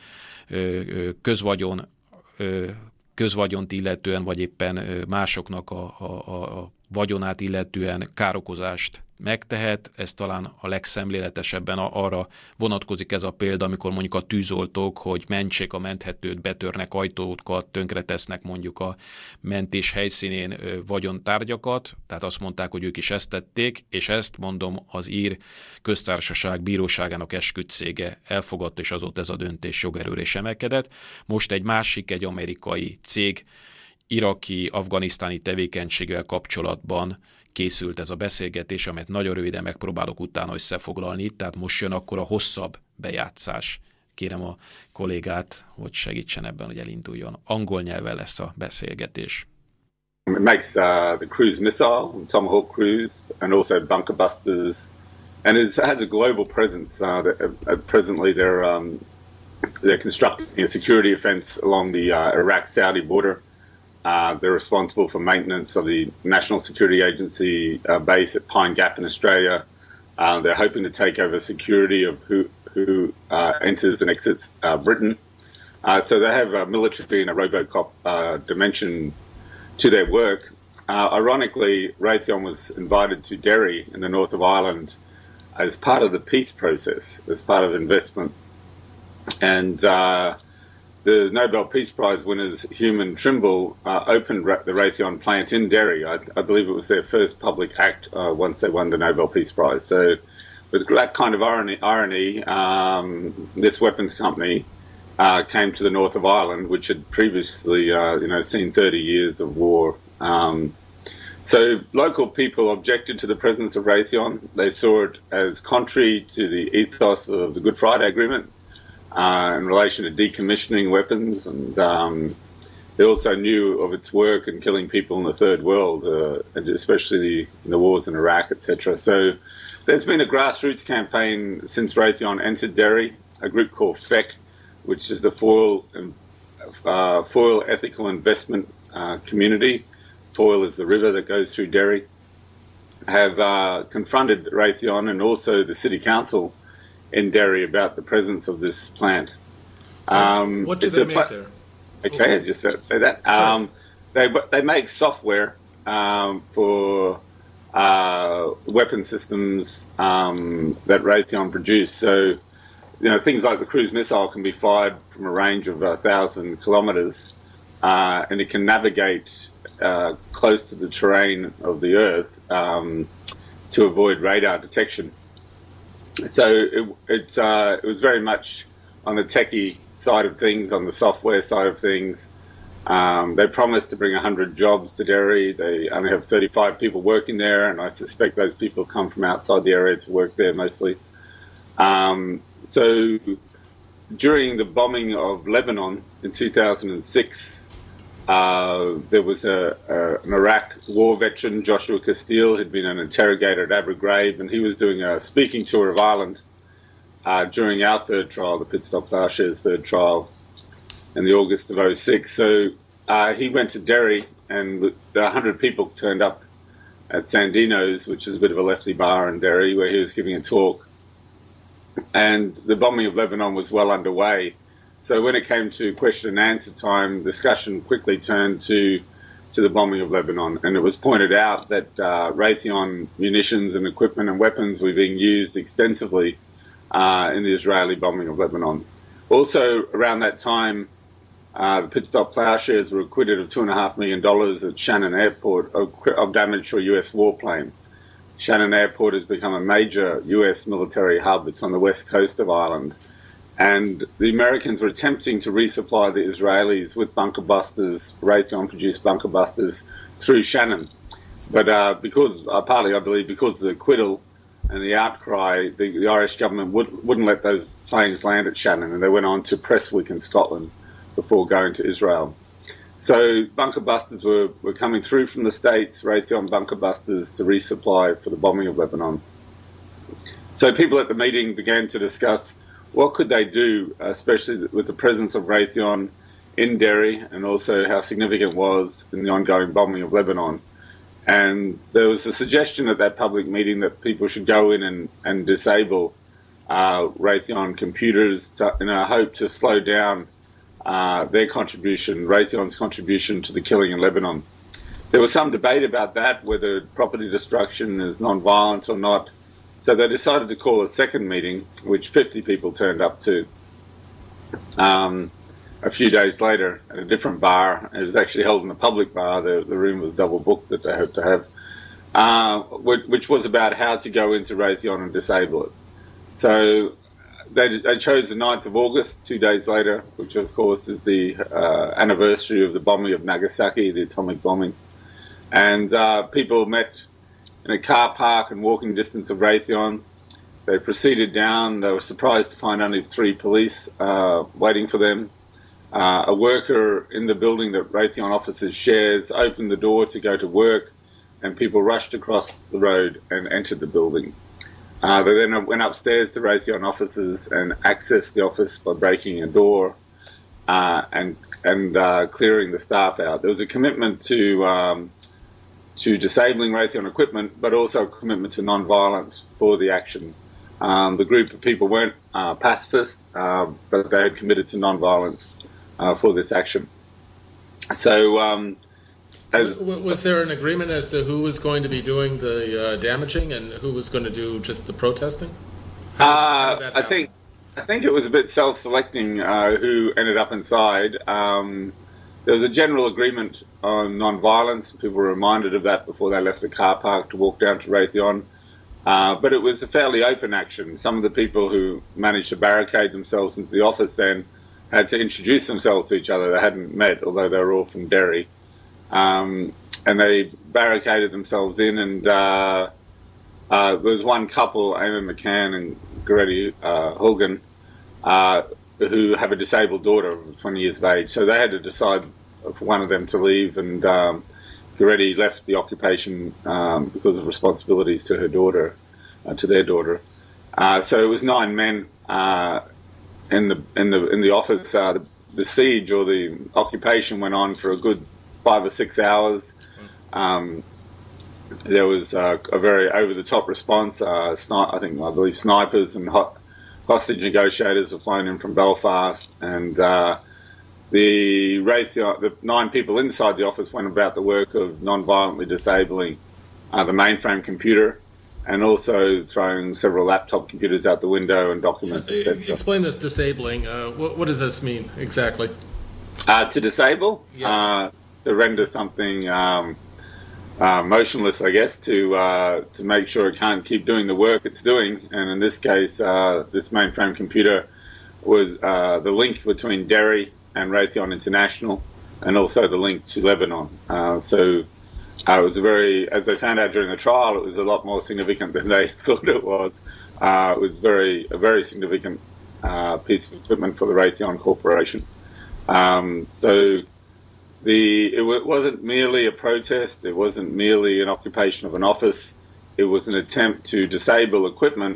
közvagyont illetően, vagy éppen másoknak a vagyonát illetően károkozást megtehet. Ez talán a legszemléletesebben arra vonatkozik ez a példa, amikor mondjuk a tűzoltók, hogy mentsék a menthetőt, betörnek ajtókat, tönkretesznek mondjuk a mentés helyszínén vagyontárgyakat, tehát azt mondták, hogy ők is ezt tették, és ezt mondom az ír köztársaság bíróságának esküdtszége elfogadta, és azóta ez a döntés jogerőre is emelkedett. Most egy másik, egy amerikai cég iraki-afganisztáni tevékenységgel kapcsolatban készült ez a beszélgetés, amelyet nagyon röviden megpróbálok utána összefoglalni, tehát most jön akkor a hosszabb bejátszás. Kérem a kollégát, hogy segítsen ebben, hogy elinduljon. Angol nyelven lesz a beszélgetés. It makes the cruise missile, Tomahawk cruise, and also bunker busters, and it has a global presence. Presently, they're constructing a security offence along the Iraq-Saudi border. They're responsible for maintenance of the National Security Agency base at Pine Gap in Australia. They're hoping to take over security of who enters and exits Britain. So they have a military and a Robocop dimension to their work. Ironically, Raytheon was invited to Derry in the north of Ireland as part of the peace process, as part of investment. And the Nobel Peace Prize winners, Hume and Trimble, opened the Raytheon plant in Derry. I believe it was their first public act once they won the Nobel Peace Prize. So with that kind of irony, this weapons company came to the north of Ireland, which had previously seen 30 years of war. So local people objected to the presence of Raytheon. They saw it as contrary to the ethos of the Good Friday Agreement in relation to decommissioning weapons, and they also knew of its work in killing people in the Third World, especially in the wars in Iraq, etc. So there's been a grassroots campaign since Raytheon entered Derry, a group called FEC, which is the Foil Ethical Investment Community. Foil is the river that goes through Derry, have confronted Raytheon and also the City Council in Derry about the presence of this plant. So what do they make there? Okay, I just have to say that. They make software for weapon systems that Raytheon produce. So, things like the cruise missile can be fired from a range of 1,000 kilometres, and it can navigate close to the terrain of the Earth to avoid radar detection. So it was very much on the techie side of things, on the software side of things. They promised to bring 100 jobs to Derry. They only have 35 people working there, and I suspect those people come from outside the area to work there mostly. So during the bombing of Lebanon in 2006, There was an Iraq war veteran, Joshua Castile, who'd been an interrogator at Abu Ghraib, and he was doing a speaking tour of Ireland during our third trial, the Pit Stop Ploughshares third trial, in the August of 2006. So he went to Derry, and 100 people turned up at Sandino's, which is a bit of a lefty bar in Derry, where he was giving a talk. And the bombing of Lebanon was well underway. So when it came to question and answer time, discussion quickly turned to the bombing of Lebanon. And it was pointed out that Raytheon munitions and equipment and weapons were being used extensively in the Israeli bombing of Lebanon. Also, around that time, the Pit Stop Ploughshares were acquitted of $2.5 million at Shannon Airport of damage to a US warplane. Shannon Airport has become a major US military hub. It's on the west coast of Ireland. And the Americans were attempting to resupply the Israelis with bunker busters, Raytheon-produced bunker busters, through Shannon. But partly, I believe, because of the acquittal and the outcry, the Irish government wouldn't let those planes land at Shannon, and they went on to Prestwick in Scotland before going to Israel. So bunker busters were coming through from the States, Raytheon bunker busters, to resupply for the bombing of Lebanon. So people at the meeting began to discuss what could they do, especially with the presence of Raytheon in Derry, and also how significant it was in the ongoing bombing of Lebanon. And there was a suggestion at that public meeting that people should go in and disable Raytheon computers in a hope to slow down their contribution, Raytheon's contribution to the killing in Lebanon. There was some debate about that, whether property destruction is non-violence or not. So they decided to call a second meeting, which 50 people turned up to a few days later at a different bar. It was actually held in a public bar. The room was double booked that they hoped to have, which was about how to go into Raytheon and disable it. So they chose the 9th of August, 2 days later, which of course is the anniversary of the bombing of Nagasaki, the atomic bombing. And people met in a car park and walking distance of Raytheon. They proceeded down. They were surprised to find only 3 police waiting for them. A worker in the building that Raytheon offices shares opened the door to go to work, and people rushed across the road and entered the building. They then went upstairs to Raytheon offices and accessed the office by breaking a door and clearing the staff out. There was a commitment to disabling Raytheon equipment, but also a commitment to non-violence for the action. The group of people weren't pacifist, but they had committed to non-violence for this action. So, was there an agreement as to who was going to be doing the damaging and who was going to do just the protesting? How did that happen? I think it was a bit self-selecting who ended up inside. There was a general agreement on non-violence. People were reminded of that before they left the car park to walk down to Raytheon. But it was a fairly open action. Some of the people who managed to barricade themselves into the office then had to introduce themselves to each other. They hadn't met, although they were all from Derry. And they barricaded themselves in, and there was one couple, Eamon McCann and Goretti Hulgan, who have a disabled daughter of 20 years of age. So they had to decide for one of them to leave, and Goretti left the occupation because of responsibilities to her daughter, to their daughter. So it was 9 men in the office. The siege or the occupation went on for a good 5 or 6 hours. There was a very over-the-top response. I believe snipers and hostage negotiators were flown in from Belfast, and the 9 people inside the office went about the work of non-violently disabling the mainframe computer, and also throwing several laptop computers out the window and documents, etc. Explain this disabling. What does this mean exactly? To disable? Yes. To render something motionless, I guess, to make sure it can't keep doing the work it's doing. And in this case, this mainframe computer was the link between Derry and Raytheon International, and also the link to Lebanon. So it was as they found out during the trial, it was a lot more significant than they thought it was. It was a very significant piece of equipment for the Raytheon Corporation. So It wasn't merely a protest. It wasn't merely an occupation of an office. It was an attempt to disable equipment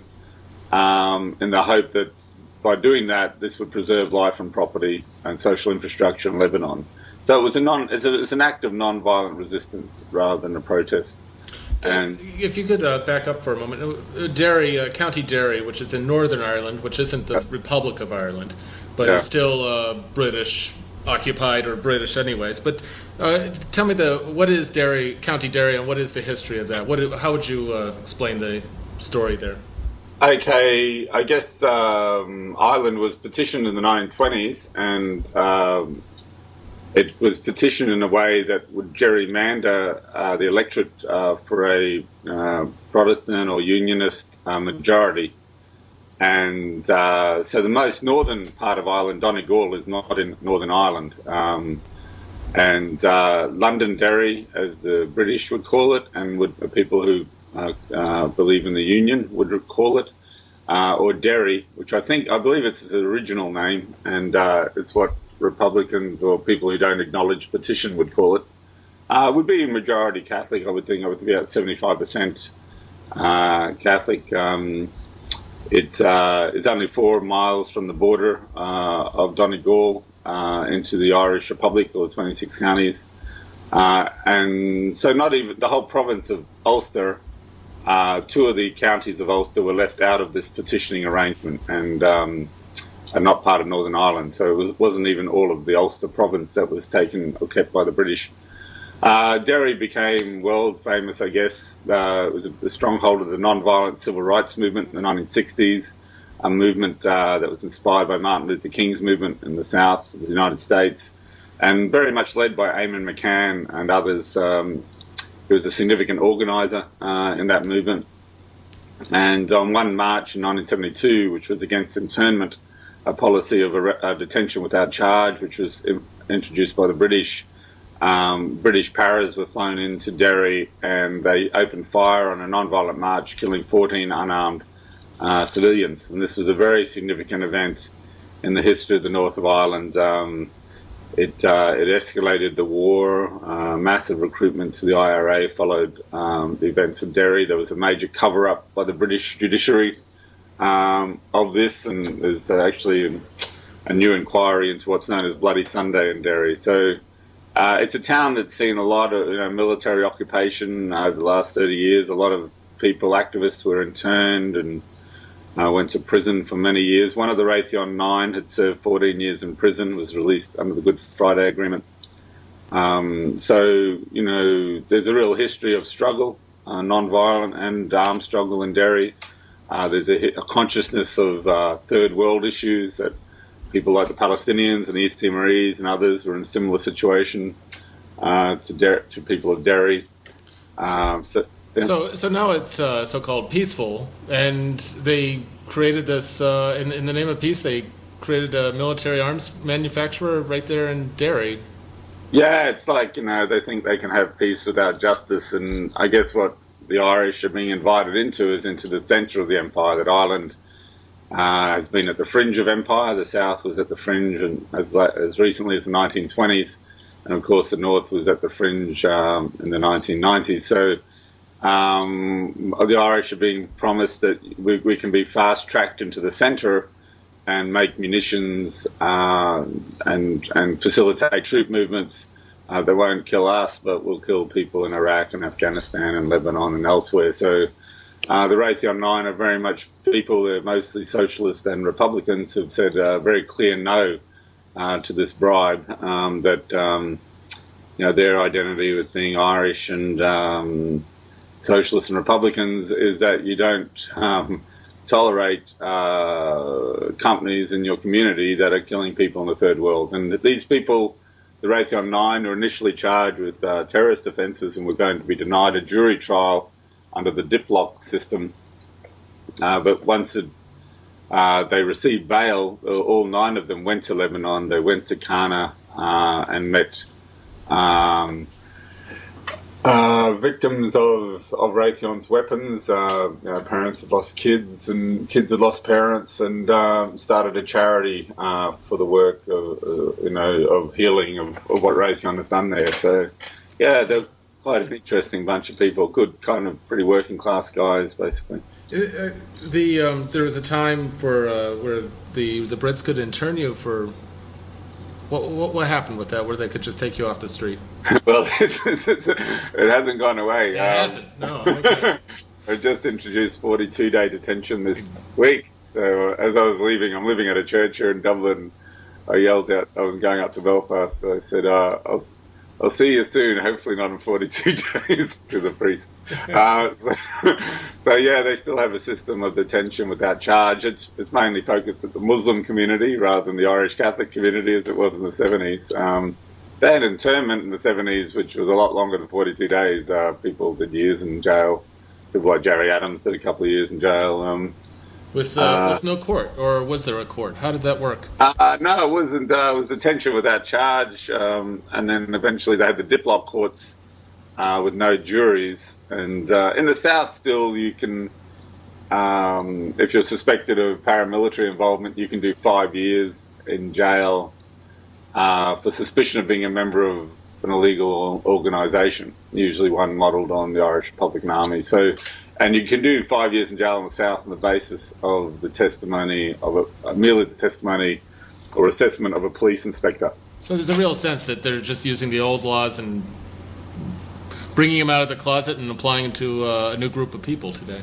in the hope that by doing that, this would preserve life and property and social infrastructure in Lebanon. So it was an act of non-violent resistance rather than a protest. And if you could back up for a moment, Derry, County Derry, which is in Northern Ireland, which isn't the Republic of Ireland, but it's still British occupied, or British anyways. But tell me what is Derry, County Derry, and what is the history of that? How would you explain the story there? Okay, I guess Ireland was petitioned in the 1920s, and it was petitioned in a way that would gerrymander the electorate for a Protestant or Unionist majority. And so the most northern part of Ireland, Donegal, is not in Northern Ireland. And Londonderry, as the British would call it, and people who believe in the Union would call it, or Derry, which I believe it's its original name, and it's what Republicans or people who don't acknowledge petition would call it, would be majority Catholic. I would think be about 75% Catholic. It is only 4 miles from the border of Donegal into the Irish Republic, or 26 counties. And so not even the whole province of Ulster, 2 of the counties of Ulster were left out of this petitioning arrangement and are not part of Northern Ireland. So it wasn't even all of the Ulster province that was taken or kept by the British. Derry became world famous, I guess. It was a stronghold of the non-violent civil rights movement in the 1960s, a movement that was inspired by Martin Luther King's movement in the South of the United States, and very much led by Eamon McCann and others. He was a significant organiser in that movement. And on 1 March in 1972, which was against internment, a policy of detention without charge, which was introduced by the British, British paras were flown into Derry, and they opened fire on a non-violent march, killing 14 unarmed civilians. And this was a very significant event in the history of the north of Ireland. It escalated the war. Massive recruitment to the IRA followed the events of Derry. There was a major cover-up by the British judiciary of this, and there's actually a new inquiry into what's known as Bloody Sunday in Derry. So it's a town that's seen a lot of military occupation over the last 30 years. A lot of people, activists, were interned and went to prison for many years. One of the Raytheon 9 had served 14 years in prison, was released under the Good Friday Agreement. So, there's a real history of struggle, non-violent and armed struggle in Derry. There's a consciousness of third world issues, that people like the Palestinians and the East Timorese and others were in a similar situation to people of Derry. So now it's so-called peaceful, and they created this, in the name of peace, they created a military arms manufacturer right there in Derry. Yeah, it's like, they think they can have peace without justice, and I guess what the Irish are being invited into is into the centre of the empire. That Ireland has been at the fringe of empire. The South was at the fringe and as recently as the 1920s, and of course the North was at the fringe in the 1990s. So the Irish are being promised that we can be fast-tracked into the centre and make munitions and facilitate troop movements that won't kill us, but will kill people in Iraq and Afghanistan and Lebanon and elsewhere. So the Raytheon 9 are very much people, they're mostly socialists and Republicans, who've said a very clear no to this bribe, that their identity with being Irish and socialists and Republicans is that you don't tolerate companies in your community that are killing people in the third world. And these people, the Raytheon 9, were initially charged with terrorist offences and were going to be denied a jury trial under the Diplock system. But once they received bail, all 9 of them went to Lebanon. They went to Qana and met victims of Raytheon's weapons. Parents have lost kids, and kids have lost parents, and started a charity for the work of healing of what Raytheon has done there. So, yeah, they're quite an interesting bunch of people. Good, kind of pretty working class guys, basically. There was a time for where the Brits could intern you for. What happened with that? Where they could just take you off the street? Well, it hasn't gone away. It hasn't. No. Okay. I just introduced 42-day detention this week. So as I was leaving, I'm living at a church here in Dublin. I yelled out. I was going up to Belfast. So I said, "I'll see you soon. Hopefully not in 42 days." To the priest. So yeah, they still have a system of detention without charge. It's mainly focused at the Muslim community rather than the Irish Catholic community as it was in the 70s. They had internment in the 70s, which was a lot longer than 42 days. People did years in jail. People like Jerry Adams did a couple of years in jail. With no court, or was there a court? How did that work? No, it wasn't. It was detention without charge, and then eventually they had the diplock courts with no juries. And in the South, still you can, if you're suspected of paramilitary involvement, you can do 5 years in jail for suspicion of being a member of an illegal organisation, usually one modelled on the Irish Republican Army. So, and you can do 5 years in jail in the South on the basis of the testimony of merely the testimony or assessment of a police inspector. So there's a real sense that they're just using the old laws and bringing them out of the closet and applying them to a new group of people today.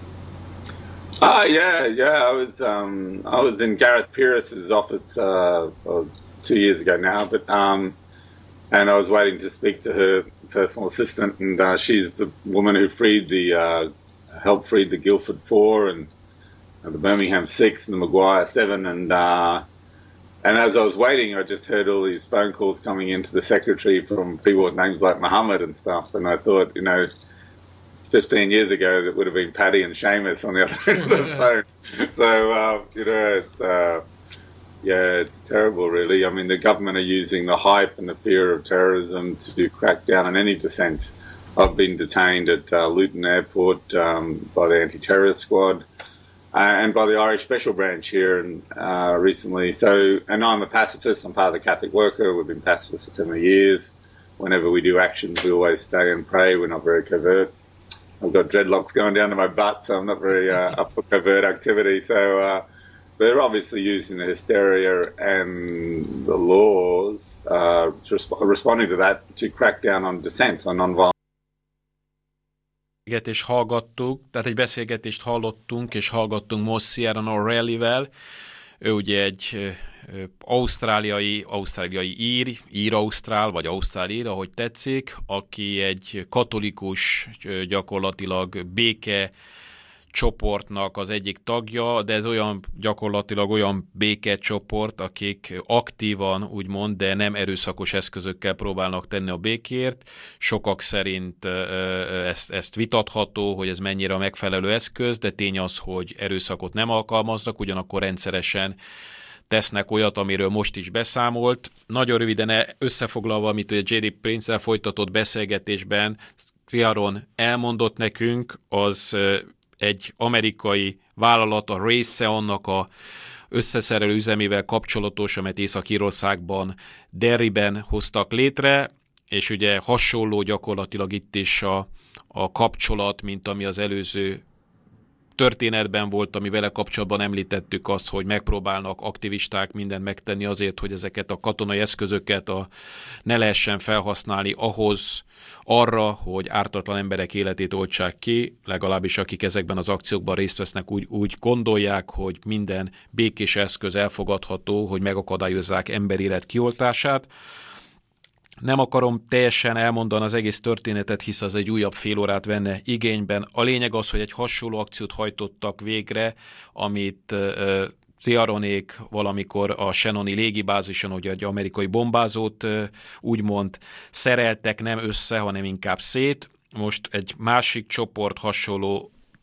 Yeah. I was in Gareth Pierce's office 2 years ago now, but and I was waiting to speak to her personal assistant, and she's the woman who helped free the Guildford Four and the Birmingham Six and the Maguire Seven, and as I was waiting, I just heard all these phone calls coming into the secretary from people with names like Muhammad and stuff. And I thought, 15 years ago, that would have been Paddy and Seamus on the other end of the phone. So, it's terrible, really. I mean, the government are using the hype and the fear of terrorism to crack down on any dissent. I've been detained at Luton Airport by the anti-terrorist squad. And by the Irish Special Branch here recently. So, and I'm a pacifist. I'm part of the Catholic Worker. We've been pacifists for 70 years. Whenever we do actions, we always stay and pray. We're not very covert. I've got dreadlocks going down to my butt, so I'm not very up for covert activity. So they're obviously using the hysteria and the laws responding to that to crack down on dissent, on non-violent. Tehát egy beszélgetést hallottunk, és hallgattunk Mossiaran O'Reillyvel. Ő ugye egy ausztráliai ír-ausztrál, vagy ausztrál-ír, ahogy tetszik, aki egy katolikus, gyakorlatilag béke csoportnak az egyik tagja, de ez gyakorlatilag olyan békecsoport, akik aktívan, úgymond, de nem erőszakos eszközökkel próbálnak tenni a békért. Sokak szerint ezt vitatható, hogy ez mennyire a megfelelő eszköz, de tény az, hogy erőszakot nem alkalmaznak, ugyanakkor rendszeresen tesznek olyat, amiről most is beszámolt. Nagyon röviden összefoglalva, amit a J.D. Prince-el folytatott beszélgetésben Ciaron elmondott nekünk, az egy amerikai vállalat, a Raytheonnak a összeszerelő üzemével kapcsolatos, amit Észak-Írországban, Derryben hoztak létre, és ugye hasonló gyakorlatilag itt is a kapcsolat, mint ami az előző történetben volt, ami vele kapcsolatban említettük azt, hogy megpróbálnak aktivisták mindent megtenni azért, hogy ezeket a katonai eszközöket ne lehessen felhasználni arra, hogy ártatlan emberek életét oltsák ki, legalábbis akik ezekben az akciókban részt vesznek, úgy gondolják, hogy minden békés eszköz elfogadható, hogy megakadályozzák emberélet kioltását. Nem akarom teljesen elmondani az egész történetet, hisz az egy újabb fél órát venne igényben. A lényeg az, hogy egy hasonló akciót hajtottak végre, amit Ciaronék valamikor a Shannoni légibázison, hogy egy amerikai bombázót úgymond szereltek, nem össze, hanem inkább szét. Most egy másik csoport hasonló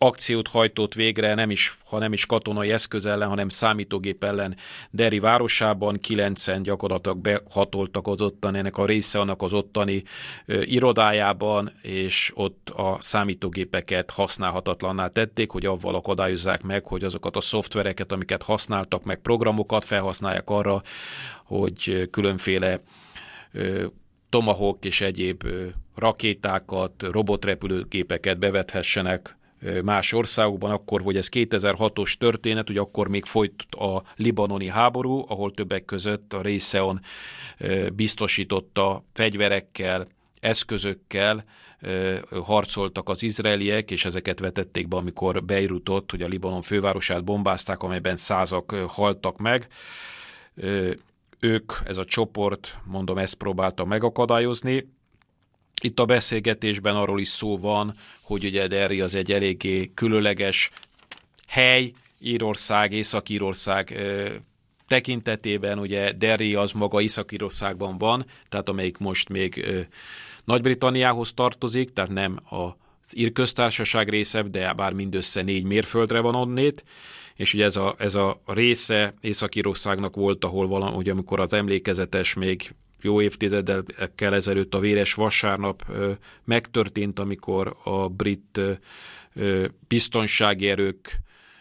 akciót hajtott végre, ha nem is katonai eszköz ellen, hanem számítógép ellen Derry városában. 9-en gyakorlatilag behatoltak az ottani, ennek a része annak az ottani irodájában, és ott a számítógépeket használhatatlanná tették, hogy avval akadályozzák meg, hogy azokat a szoftvereket, amiket használtak, meg programokat felhasználják arra, hogy különféle Tomahawk és egyéb rakétákat, robotrepülőgépeket bevethessenek más országokban. Akkor, hogy ez 2006-os történet, hogy akkor még folyt a libanoni háború, ahol többek között a Raytheon biztosította fegyverekkel, eszközökkel harcoltak az izraeliek, és ezeket vetették be, amikor Beirutot, hogy a Libanon fővárosát bombázták, amelyben százak haltak meg. Ők, ez a csoport, mondom, ezt próbálta megakadályozni. Itt a beszélgetésben arról is szó van, hogy ugye Derry az egy eléggé különleges hely, Írország, Észak-Írország tekintetében, ugye Derry az maga Észak-Írországban van, tehát amelyik most még Nagy-Britanniához tartozik, tehát nem az Ír köztársaság része, de bár mindössze 4 mérföldre van onnét, és ugye ez a része Észak-Írországnak volt, ahol valahogy, amikor az emlékezetes még jó évtizedekkel ezelőtt a véres vasárnap megtörtént, amikor a brit biztonsági erők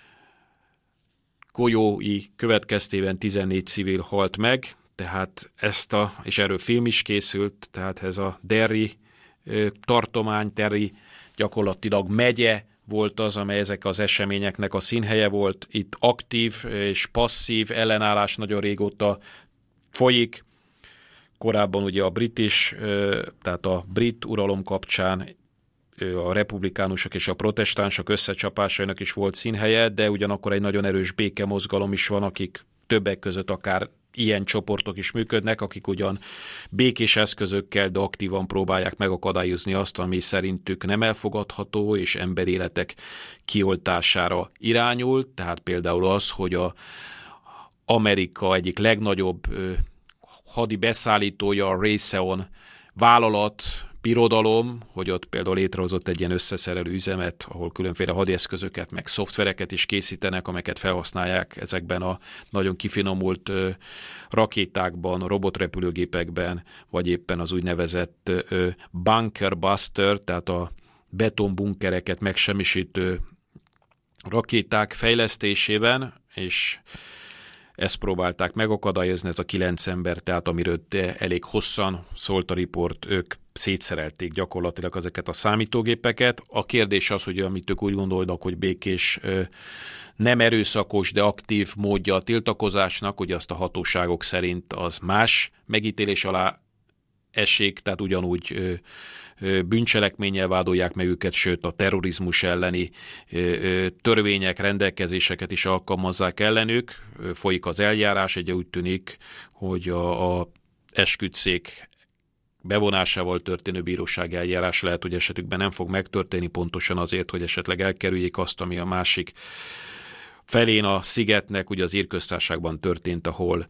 golyói következtében 14 civil halt meg, tehát és erről film is készült, tehát ez a Derry tartomány, Derry gyakorlatilag megye volt az, amely ezek az eseményeknek a színhelye volt. Itt aktív és passzív ellenállás nagyon régóta folyik. Korábban ugye tehát a brit uralom kapcsán a republikánusok és a protestánsok összecsapásainak is volt színhelye, de ugyanakkor egy nagyon erős békemozgalom is van, akik többek között akár ilyen csoportok is működnek, akik ugyan békés eszközökkel, de aktívan próbálják megakadályozni azt, ami szerintük nem elfogadható, és emberéletek kioltására irányul. Tehát például az, hogy Amerika egyik legnagyobb hadi beszállítója, a Raytheon vállalat, birodalom, hogy ott például létrehozott egy ilyen összeszerelő üzemet, ahol különféle hadieszközöket, meg szoftvereket is készítenek, amelyeket felhasználják ezekben a nagyon kifinomult rakétákban, robotrepülőgépekben, vagy éppen az úgynevezett bunker buster, tehát a betonbunkereket megsemmisítő rakéták fejlesztésében, és ezt próbálták megakadályozni, ez a 9 ember, tehát amiről elég hosszan szólt a riport, ők szétszerelték gyakorlatilag ezeket a számítógépeket. A kérdés az, hogy amit ők úgy gondolnak, hogy békés, nem erőszakos, de aktív módja a tiltakozásnak, hogy azt a hatóságok szerint az más megítélés alá esik, tehát ugyanúgy bűncselekménnyel vádolják meg őket, sőt a terrorizmus elleni törvények, rendelkezéseket is alkalmazzák ellenük. Folyik az eljárás, ugye úgy tűnik, hogy a esküdtszék bevonásával történő bírósági eljárás lehet, hogy esetükben nem fog megtörténni, pontosan azért, hogy esetleg elkerüljék azt, ami a másik felén a szigetnek, ugye az Ír köztársaságban történt, ahol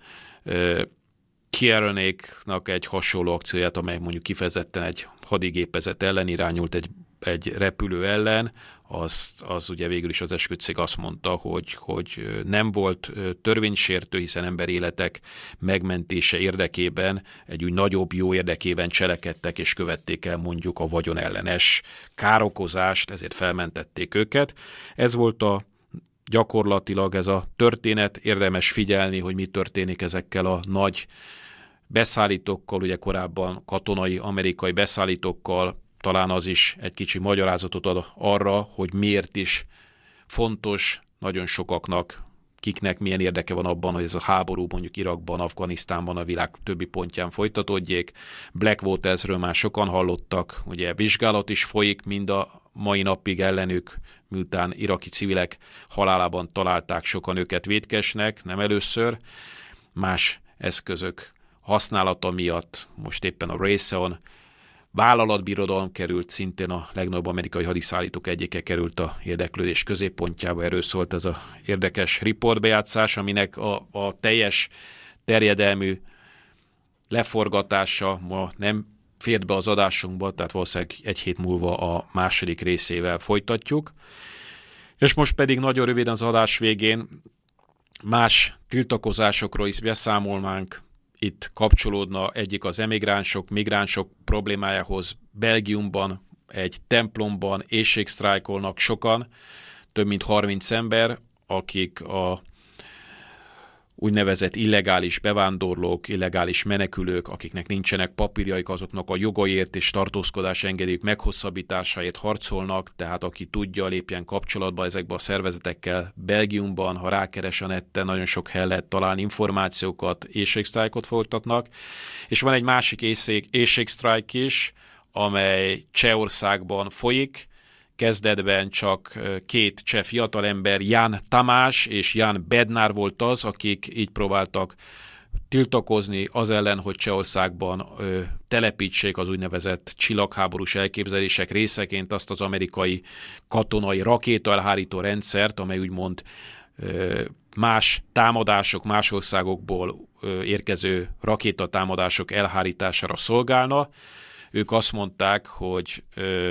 Kierannéknak egy hasonló akcióját, amely mondjuk kifejezetten egy hadigépezet ellen irányult, egy repülő ellen, az ugye végül is az esküdtszék azt mondta, hogy nem volt törvénysértő, hiszen emberéletek megmentése érdekében, egy úgy nagyobb jó érdekében cselekedtek és követték el mondjuk a vagyonellenes károkozást, ezért felmentették őket. Ez volt gyakorlatilag ez a történet, érdemes figyelni, hogy mi történik ezekkel a nagy beszállítókkal, ugye korábban katonai, amerikai beszállítókkal, talán az is egy kicsi magyarázatot ad arra, hogy miért is fontos nagyon sokaknak, kiknek milyen érdeke van abban, hogy ez a háború mondjuk Irakban, Afganisztánban, a világ többi pontján folytatódjék. Blackwatersről már sokan hallottak, ugye vizsgálat is folyik mind a mai napig ellenük, miután iraki civilek halálában találták sokan őket vétkesnek, nem először. Más eszközök használata miatt most éppen a Raytheon vállalatbirodalom került, szintén a legnagyobb amerikai hadiszállítók egyike került a érdeklődés középpontjába. Erről szólt ez a érdekes riportbejátszás, aminek a teljes terjedelmű leforgatása ma nem fért be az adásunkba, tehát valószínűleg egy hét múlva a második részével folytatjuk. És most pedig nagyon röviden az adás végén más tiltakozásokról is beszámolnánk. Itt kapcsolódna egyik az migránsok problémájához. Belgiumban egy templomban éhségsztrájkolnak sokan, több mint 30 ember, akik a úgynevezett illegális bevándorlók, illegális menekülők, akiknek nincsenek papírjaik, azoknak a jogaiért és tartózkodás engedélyük meghosszabbításáért harcolnak, tehát aki tudja, lépjen kapcsolatba ezekbe a szervezetekkel. Belgiumban, ha rákeres a netten, nagyon sok helyen lehet találni információkat, éhségsztrájkot folytatnak. És van egy másik éhségsztrájk is, amely Csehországban folyik. Kezdetben csak két cseh fiatalember, Jan Tamás és Jan Bednár volt az, akik így próbáltak tiltakozni az ellen, hogy Csehországban telepítsék az úgynevezett csillagháborús elképzelések részeként azt az amerikai katonai rakétaelhárító rendszert, amely úgymond más támadások, más országokból érkező rakétatámadások elhárítására szolgálna. Ők azt mondták, hogy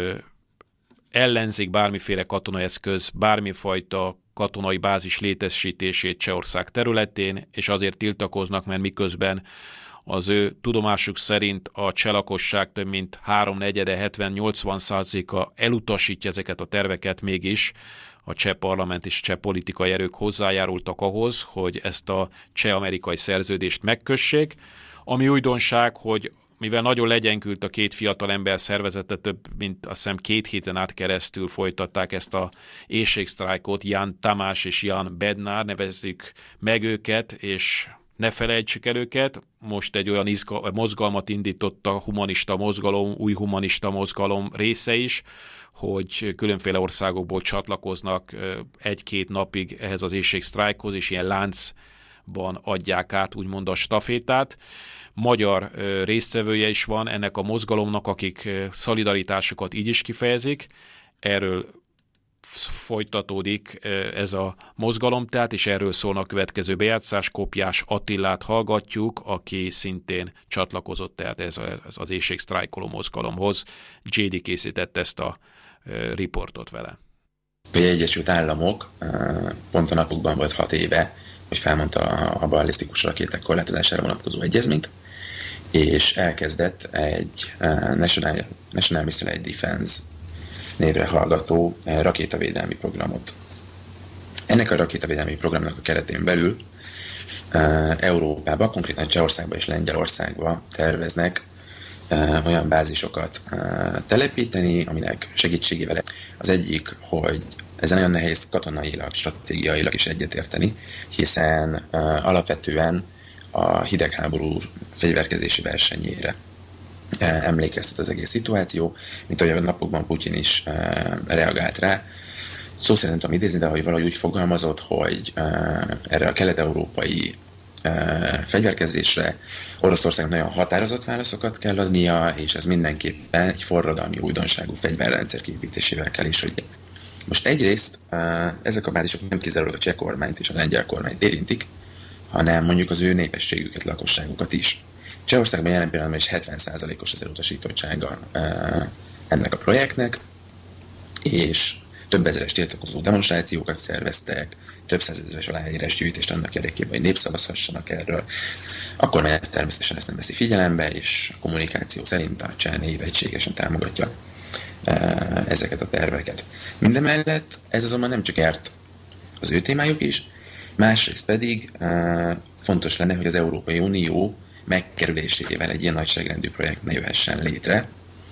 ellenzik bármiféle katonai eszköz, bármifajta katonai bázis létesítését Csehország területén, és azért tiltakoznak, mert miközben az ő tudomásuk szerint a cseh lakosság több mint 3/4, 70-80%-a elutasítja ezeket a terveket, mégis a cseh parlament és cseh politikai erők hozzájárultak ahhoz, hogy ezt a cseh-amerikai szerződést megkössék. Ami újdonság, hogy mivel nagyon legyenkült a két fiatal ember szervezete, több mint azt hiszem 2 héten át keresztül folytatták ezt a éhségsztrájkot, Jan Tamás és Jan Bednár, nevezzük meg őket, és ne felejtsük el őket. Most egy olyan mozgalmat indított a humanista mozgalom, új humanista mozgalom része is, hogy különféle országokból csatlakoznak 1-2 napig ehhez az éhségsztrájkhoz, és ilyen láncban adják át úgymond a stafétát. Magyar résztvevője is van ennek a mozgalomnak, akik szolidaritásukat így is kifejezik. Erről folytatódik ez a mozgalom, tehát, és erről szólna a következő bejátszás. Kopjás Attilát hallgatjuk, aki szintén csatlakozott tehát ez az éhségsztrájkoló mozgalomhoz. JD készített ezt a riportot vele. Az Egyesült Államok pont a napokban volt 6 éve, hogy felmondta a ballisztikus rakéták korlátozására vonatkozó egyezményt, és elkezdett egy National Missile Defense névre hallgató rakétavédelmi programot. Ennek a rakétavédelmi programnak a keretén belül Európában, konkrétan Csehországban és Lengyelországban terveznek olyan bázisokat telepíteni, aminek segítségével az egyik, hogy ezen nagyon nehéz katonailag, stratégiailag is egyetérteni, hiszen alapvetően a hidegháború fegyverkezési versenyére emlékeztet az egész szituáció, mint ahogy a napokban Putyin is reagált rá. Szó szerint tudom idézni, de hogy valahogy úgy fogalmazott, hogy erre a kelet-európai fegyverkezésre Oroszországnak nagyon határozott válaszokat kell adnia, és ez mindenképpen egy forradalmi újdonságú fegyverrendszer kiépítésével kell is, hogy most egyrészt ezek a bázisok nem kizárólag a cseh kormányt és a lengyel kormányt érintik, hanem mondjuk az ő népességüket, lakosságukat is. Csehországban jelen pillanatban is 70%-os az elutasítottsága ennek a projektnek, és több ezeres tiltakozó demonstrációkat szerveztek, több százezeres aláírásgyűjtést annak érdekében, hogy népszavazhassanak erről. A kormány természetesen ezt nem veszi figyelembe, és a kommunikáció szerint a cseh nép egységesen támogatja ezeket a terveket. Mindemellett ez azonban nem csak járt az ő témájuk is, másrészt pedig fontos lenne, hogy az Európai Unió megkerülésével egy ilyen nagyságrendű projekt ne jöhessen létre,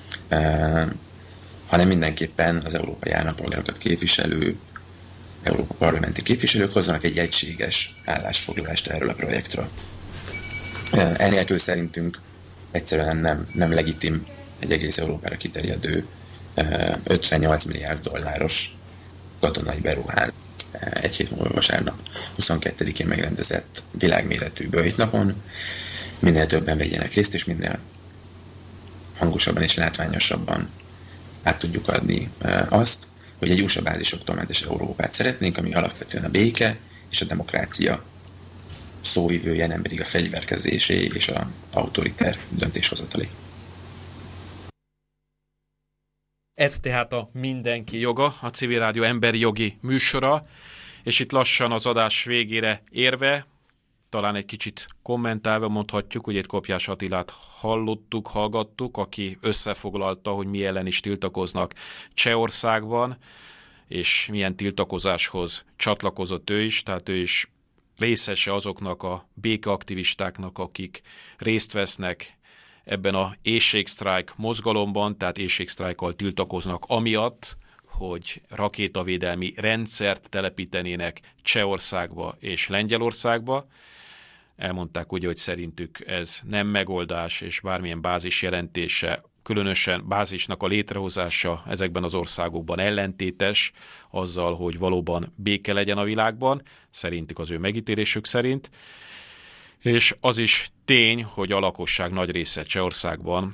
hanem mindenképpen az európai állampolgárokat képviselő, Európa parlamenti képviselők hozzanak egy egységes állásfoglalást erről a projektről. Enélkül szerintünk egyszerűen nem legitim egy egész Európára kiterjedő 58 milliárd dolláros katonai beruházás. Egy hét múlva vasárnap 22-én megrendezett világméretű böjtnapon. Minél többen vegyenek részt, és minél hangosabban és látványosabban át tudjuk adni azt, hogy egy USA bázisoktól mentes Európát szeretnénk, ami alapvetően a béke és a demokrácia szóvivője, nem pedig a fegyverkezésé és az autoriter döntéshozatali. Ez tehát a Mindenki joga, a Civil Rádió emberi jogi műsora, és itt lassan az adás végére érve, talán egy kicsit kommentálva mondhatjuk, hogy itt Kopjás Attilát hallgattuk, aki összefoglalta, hogy mi ellen is tiltakoznak Csehországban, és milyen tiltakozáshoz csatlakozott ő is, tehát ő is részese azoknak a békeaktivistáknak, akik részt vesznek ebben a éhségsztrájk mozgalomban, tehát éhségsztrájkkal tiltakoznak amiatt, hogy rakétavédelmi rendszert telepítenének Csehországba és Lengyelországba. Elmondták ugye, hogy szerintük ez nem megoldás, és bármilyen bázis jelentése, különösen bázisnak a létrehozása ezekben az országokban ellentétes azzal, hogy valóban béke legyen a világban, szerintük az ő megítélésük szerint. És az is tény, hogy a lakosság nagy része Csehországban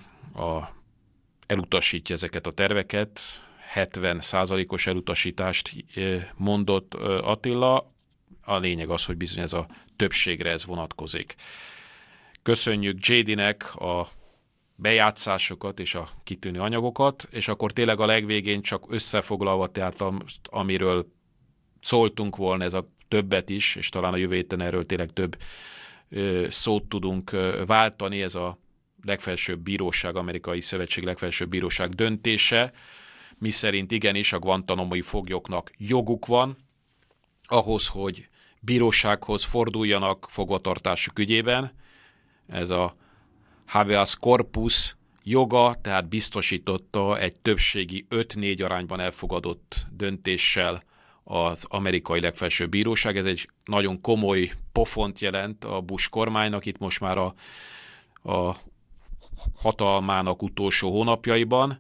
elutasítja ezeket a terveket, 70%-os elutasítást mondott Attila. A lényeg az, hogy bizony ez a többségre ez vonatkozik. Köszönjük JD-nek a bejátszásokat és a kitűnő anyagokat, és akkor tényleg a legvégén csak összefoglalva, tehát amiről szóltunk volna, ez a többet is, és talán a jövő héten erről tényleg több szót tudunk váltani, ez a legfelsőbb bíróság, amerikai szövetség legfelsőbb bíróság döntése, miszerint igenis a guantanamoi foglyoknak joguk van ahhoz, hogy bírósághoz forduljanak fogvatartásuk ügyében. Ez a habeas corpus joga, tehát biztosította egy többségi 5-4 arányban elfogadott döntéssel az amerikai legfelsőbb bíróság. Ez egy nagyon komoly pofont jelent a Bush kormánynak, itt most már a hatalmának utolsó hónapjaiban.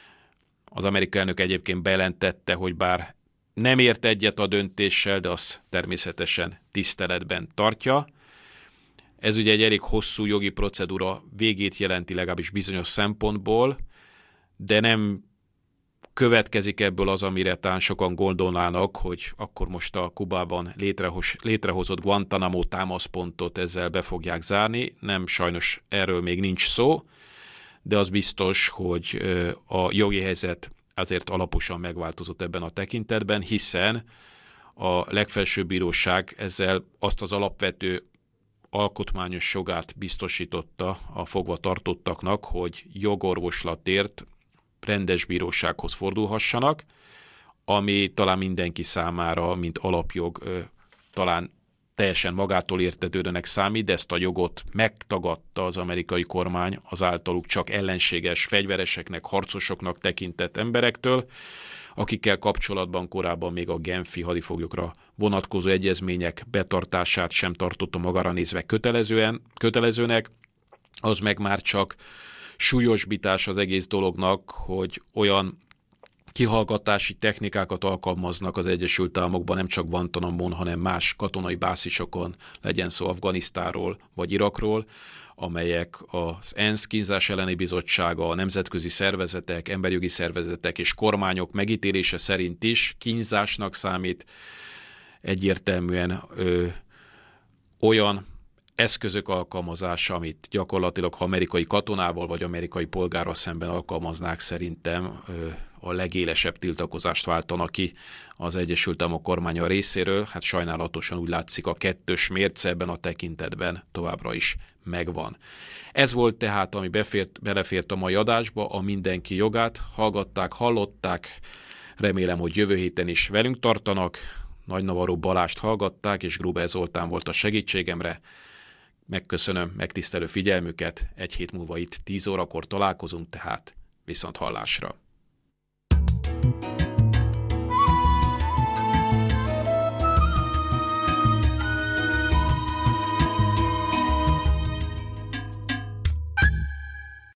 Az amerikai elnök egyébként bejelentette, hogy bár nem ért egyet a döntéssel, de azt természetesen tiszteletben tartja. Ez ugye egy elég hosszú jogi procedúra végét jelenti legalábbis bizonyos szempontból, de nem következik ebből az, amire talán sokan gondolnának, hogy akkor most a Kubában létrehozott Guantanamo támaszpontot ezzel be fogják zárni. Nem, sajnos erről még nincs szó, de az biztos, hogy a jogi helyzet azért alaposan megváltozott ebben a tekintetben, hiszen a legfelsőbb bíróság ezzel azt az alapvető alkotmányos jogát biztosította a fogvatartottaknak, hogy jogorvoslatért rendes bírósághoz fordulhassanak, ami talán mindenki számára, mint alapjog, talán teljesen magától értetődőnek számít, de ezt a jogot megtagadta az amerikai kormány az általuk csak ellenséges fegyvereseknek, harcosoknak tekintett emberektől, akikkel kapcsolatban korábban még a genfi hadifoglyokra vonatkozó egyezmények betartását sem tartotta magára nézve kötelezőnek, az meg már csak súlyosbítás az egész dolognak, hogy olyan kihallgatási technikákat alkalmaznak az Egyesült Államokban, nem csak Guantanamon, hanem más katonai bázisokon, legyen szó Afganisztánról vagy Irakról, amelyek az ENSZ kínzás elleni bizottsága, a nemzetközi szervezetek, emberjogi szervezetek és kormányok megítélése szerint is kínzásnak számít, egyértelműen olyan eszközök alkalmazása, amit gyakorlatilag ha amerikai katonával vagy amerikai polgárral szemben alkalmaznák, szerintem a legélesebb tiltakozást váltanak ki az Egyesült Államok kormánya részéről. Hát sajnálatosan úgy látszik, a kettős mérce ebben a tekintetben továbbra is megvan. Ez volt tehát, ami belefért a mai adásba, a Mindenki jogát. Hallották, remélem, hogy jövő héten is velünk tartanak. Nagy Navarro Balást hallgatták, és Gruber Zoltán volt a segítségemre. Megköszönöm megtisztelő figyelmüket, egy hét múlva itt 10 órakor találkozunk, tehát viszont hallásra.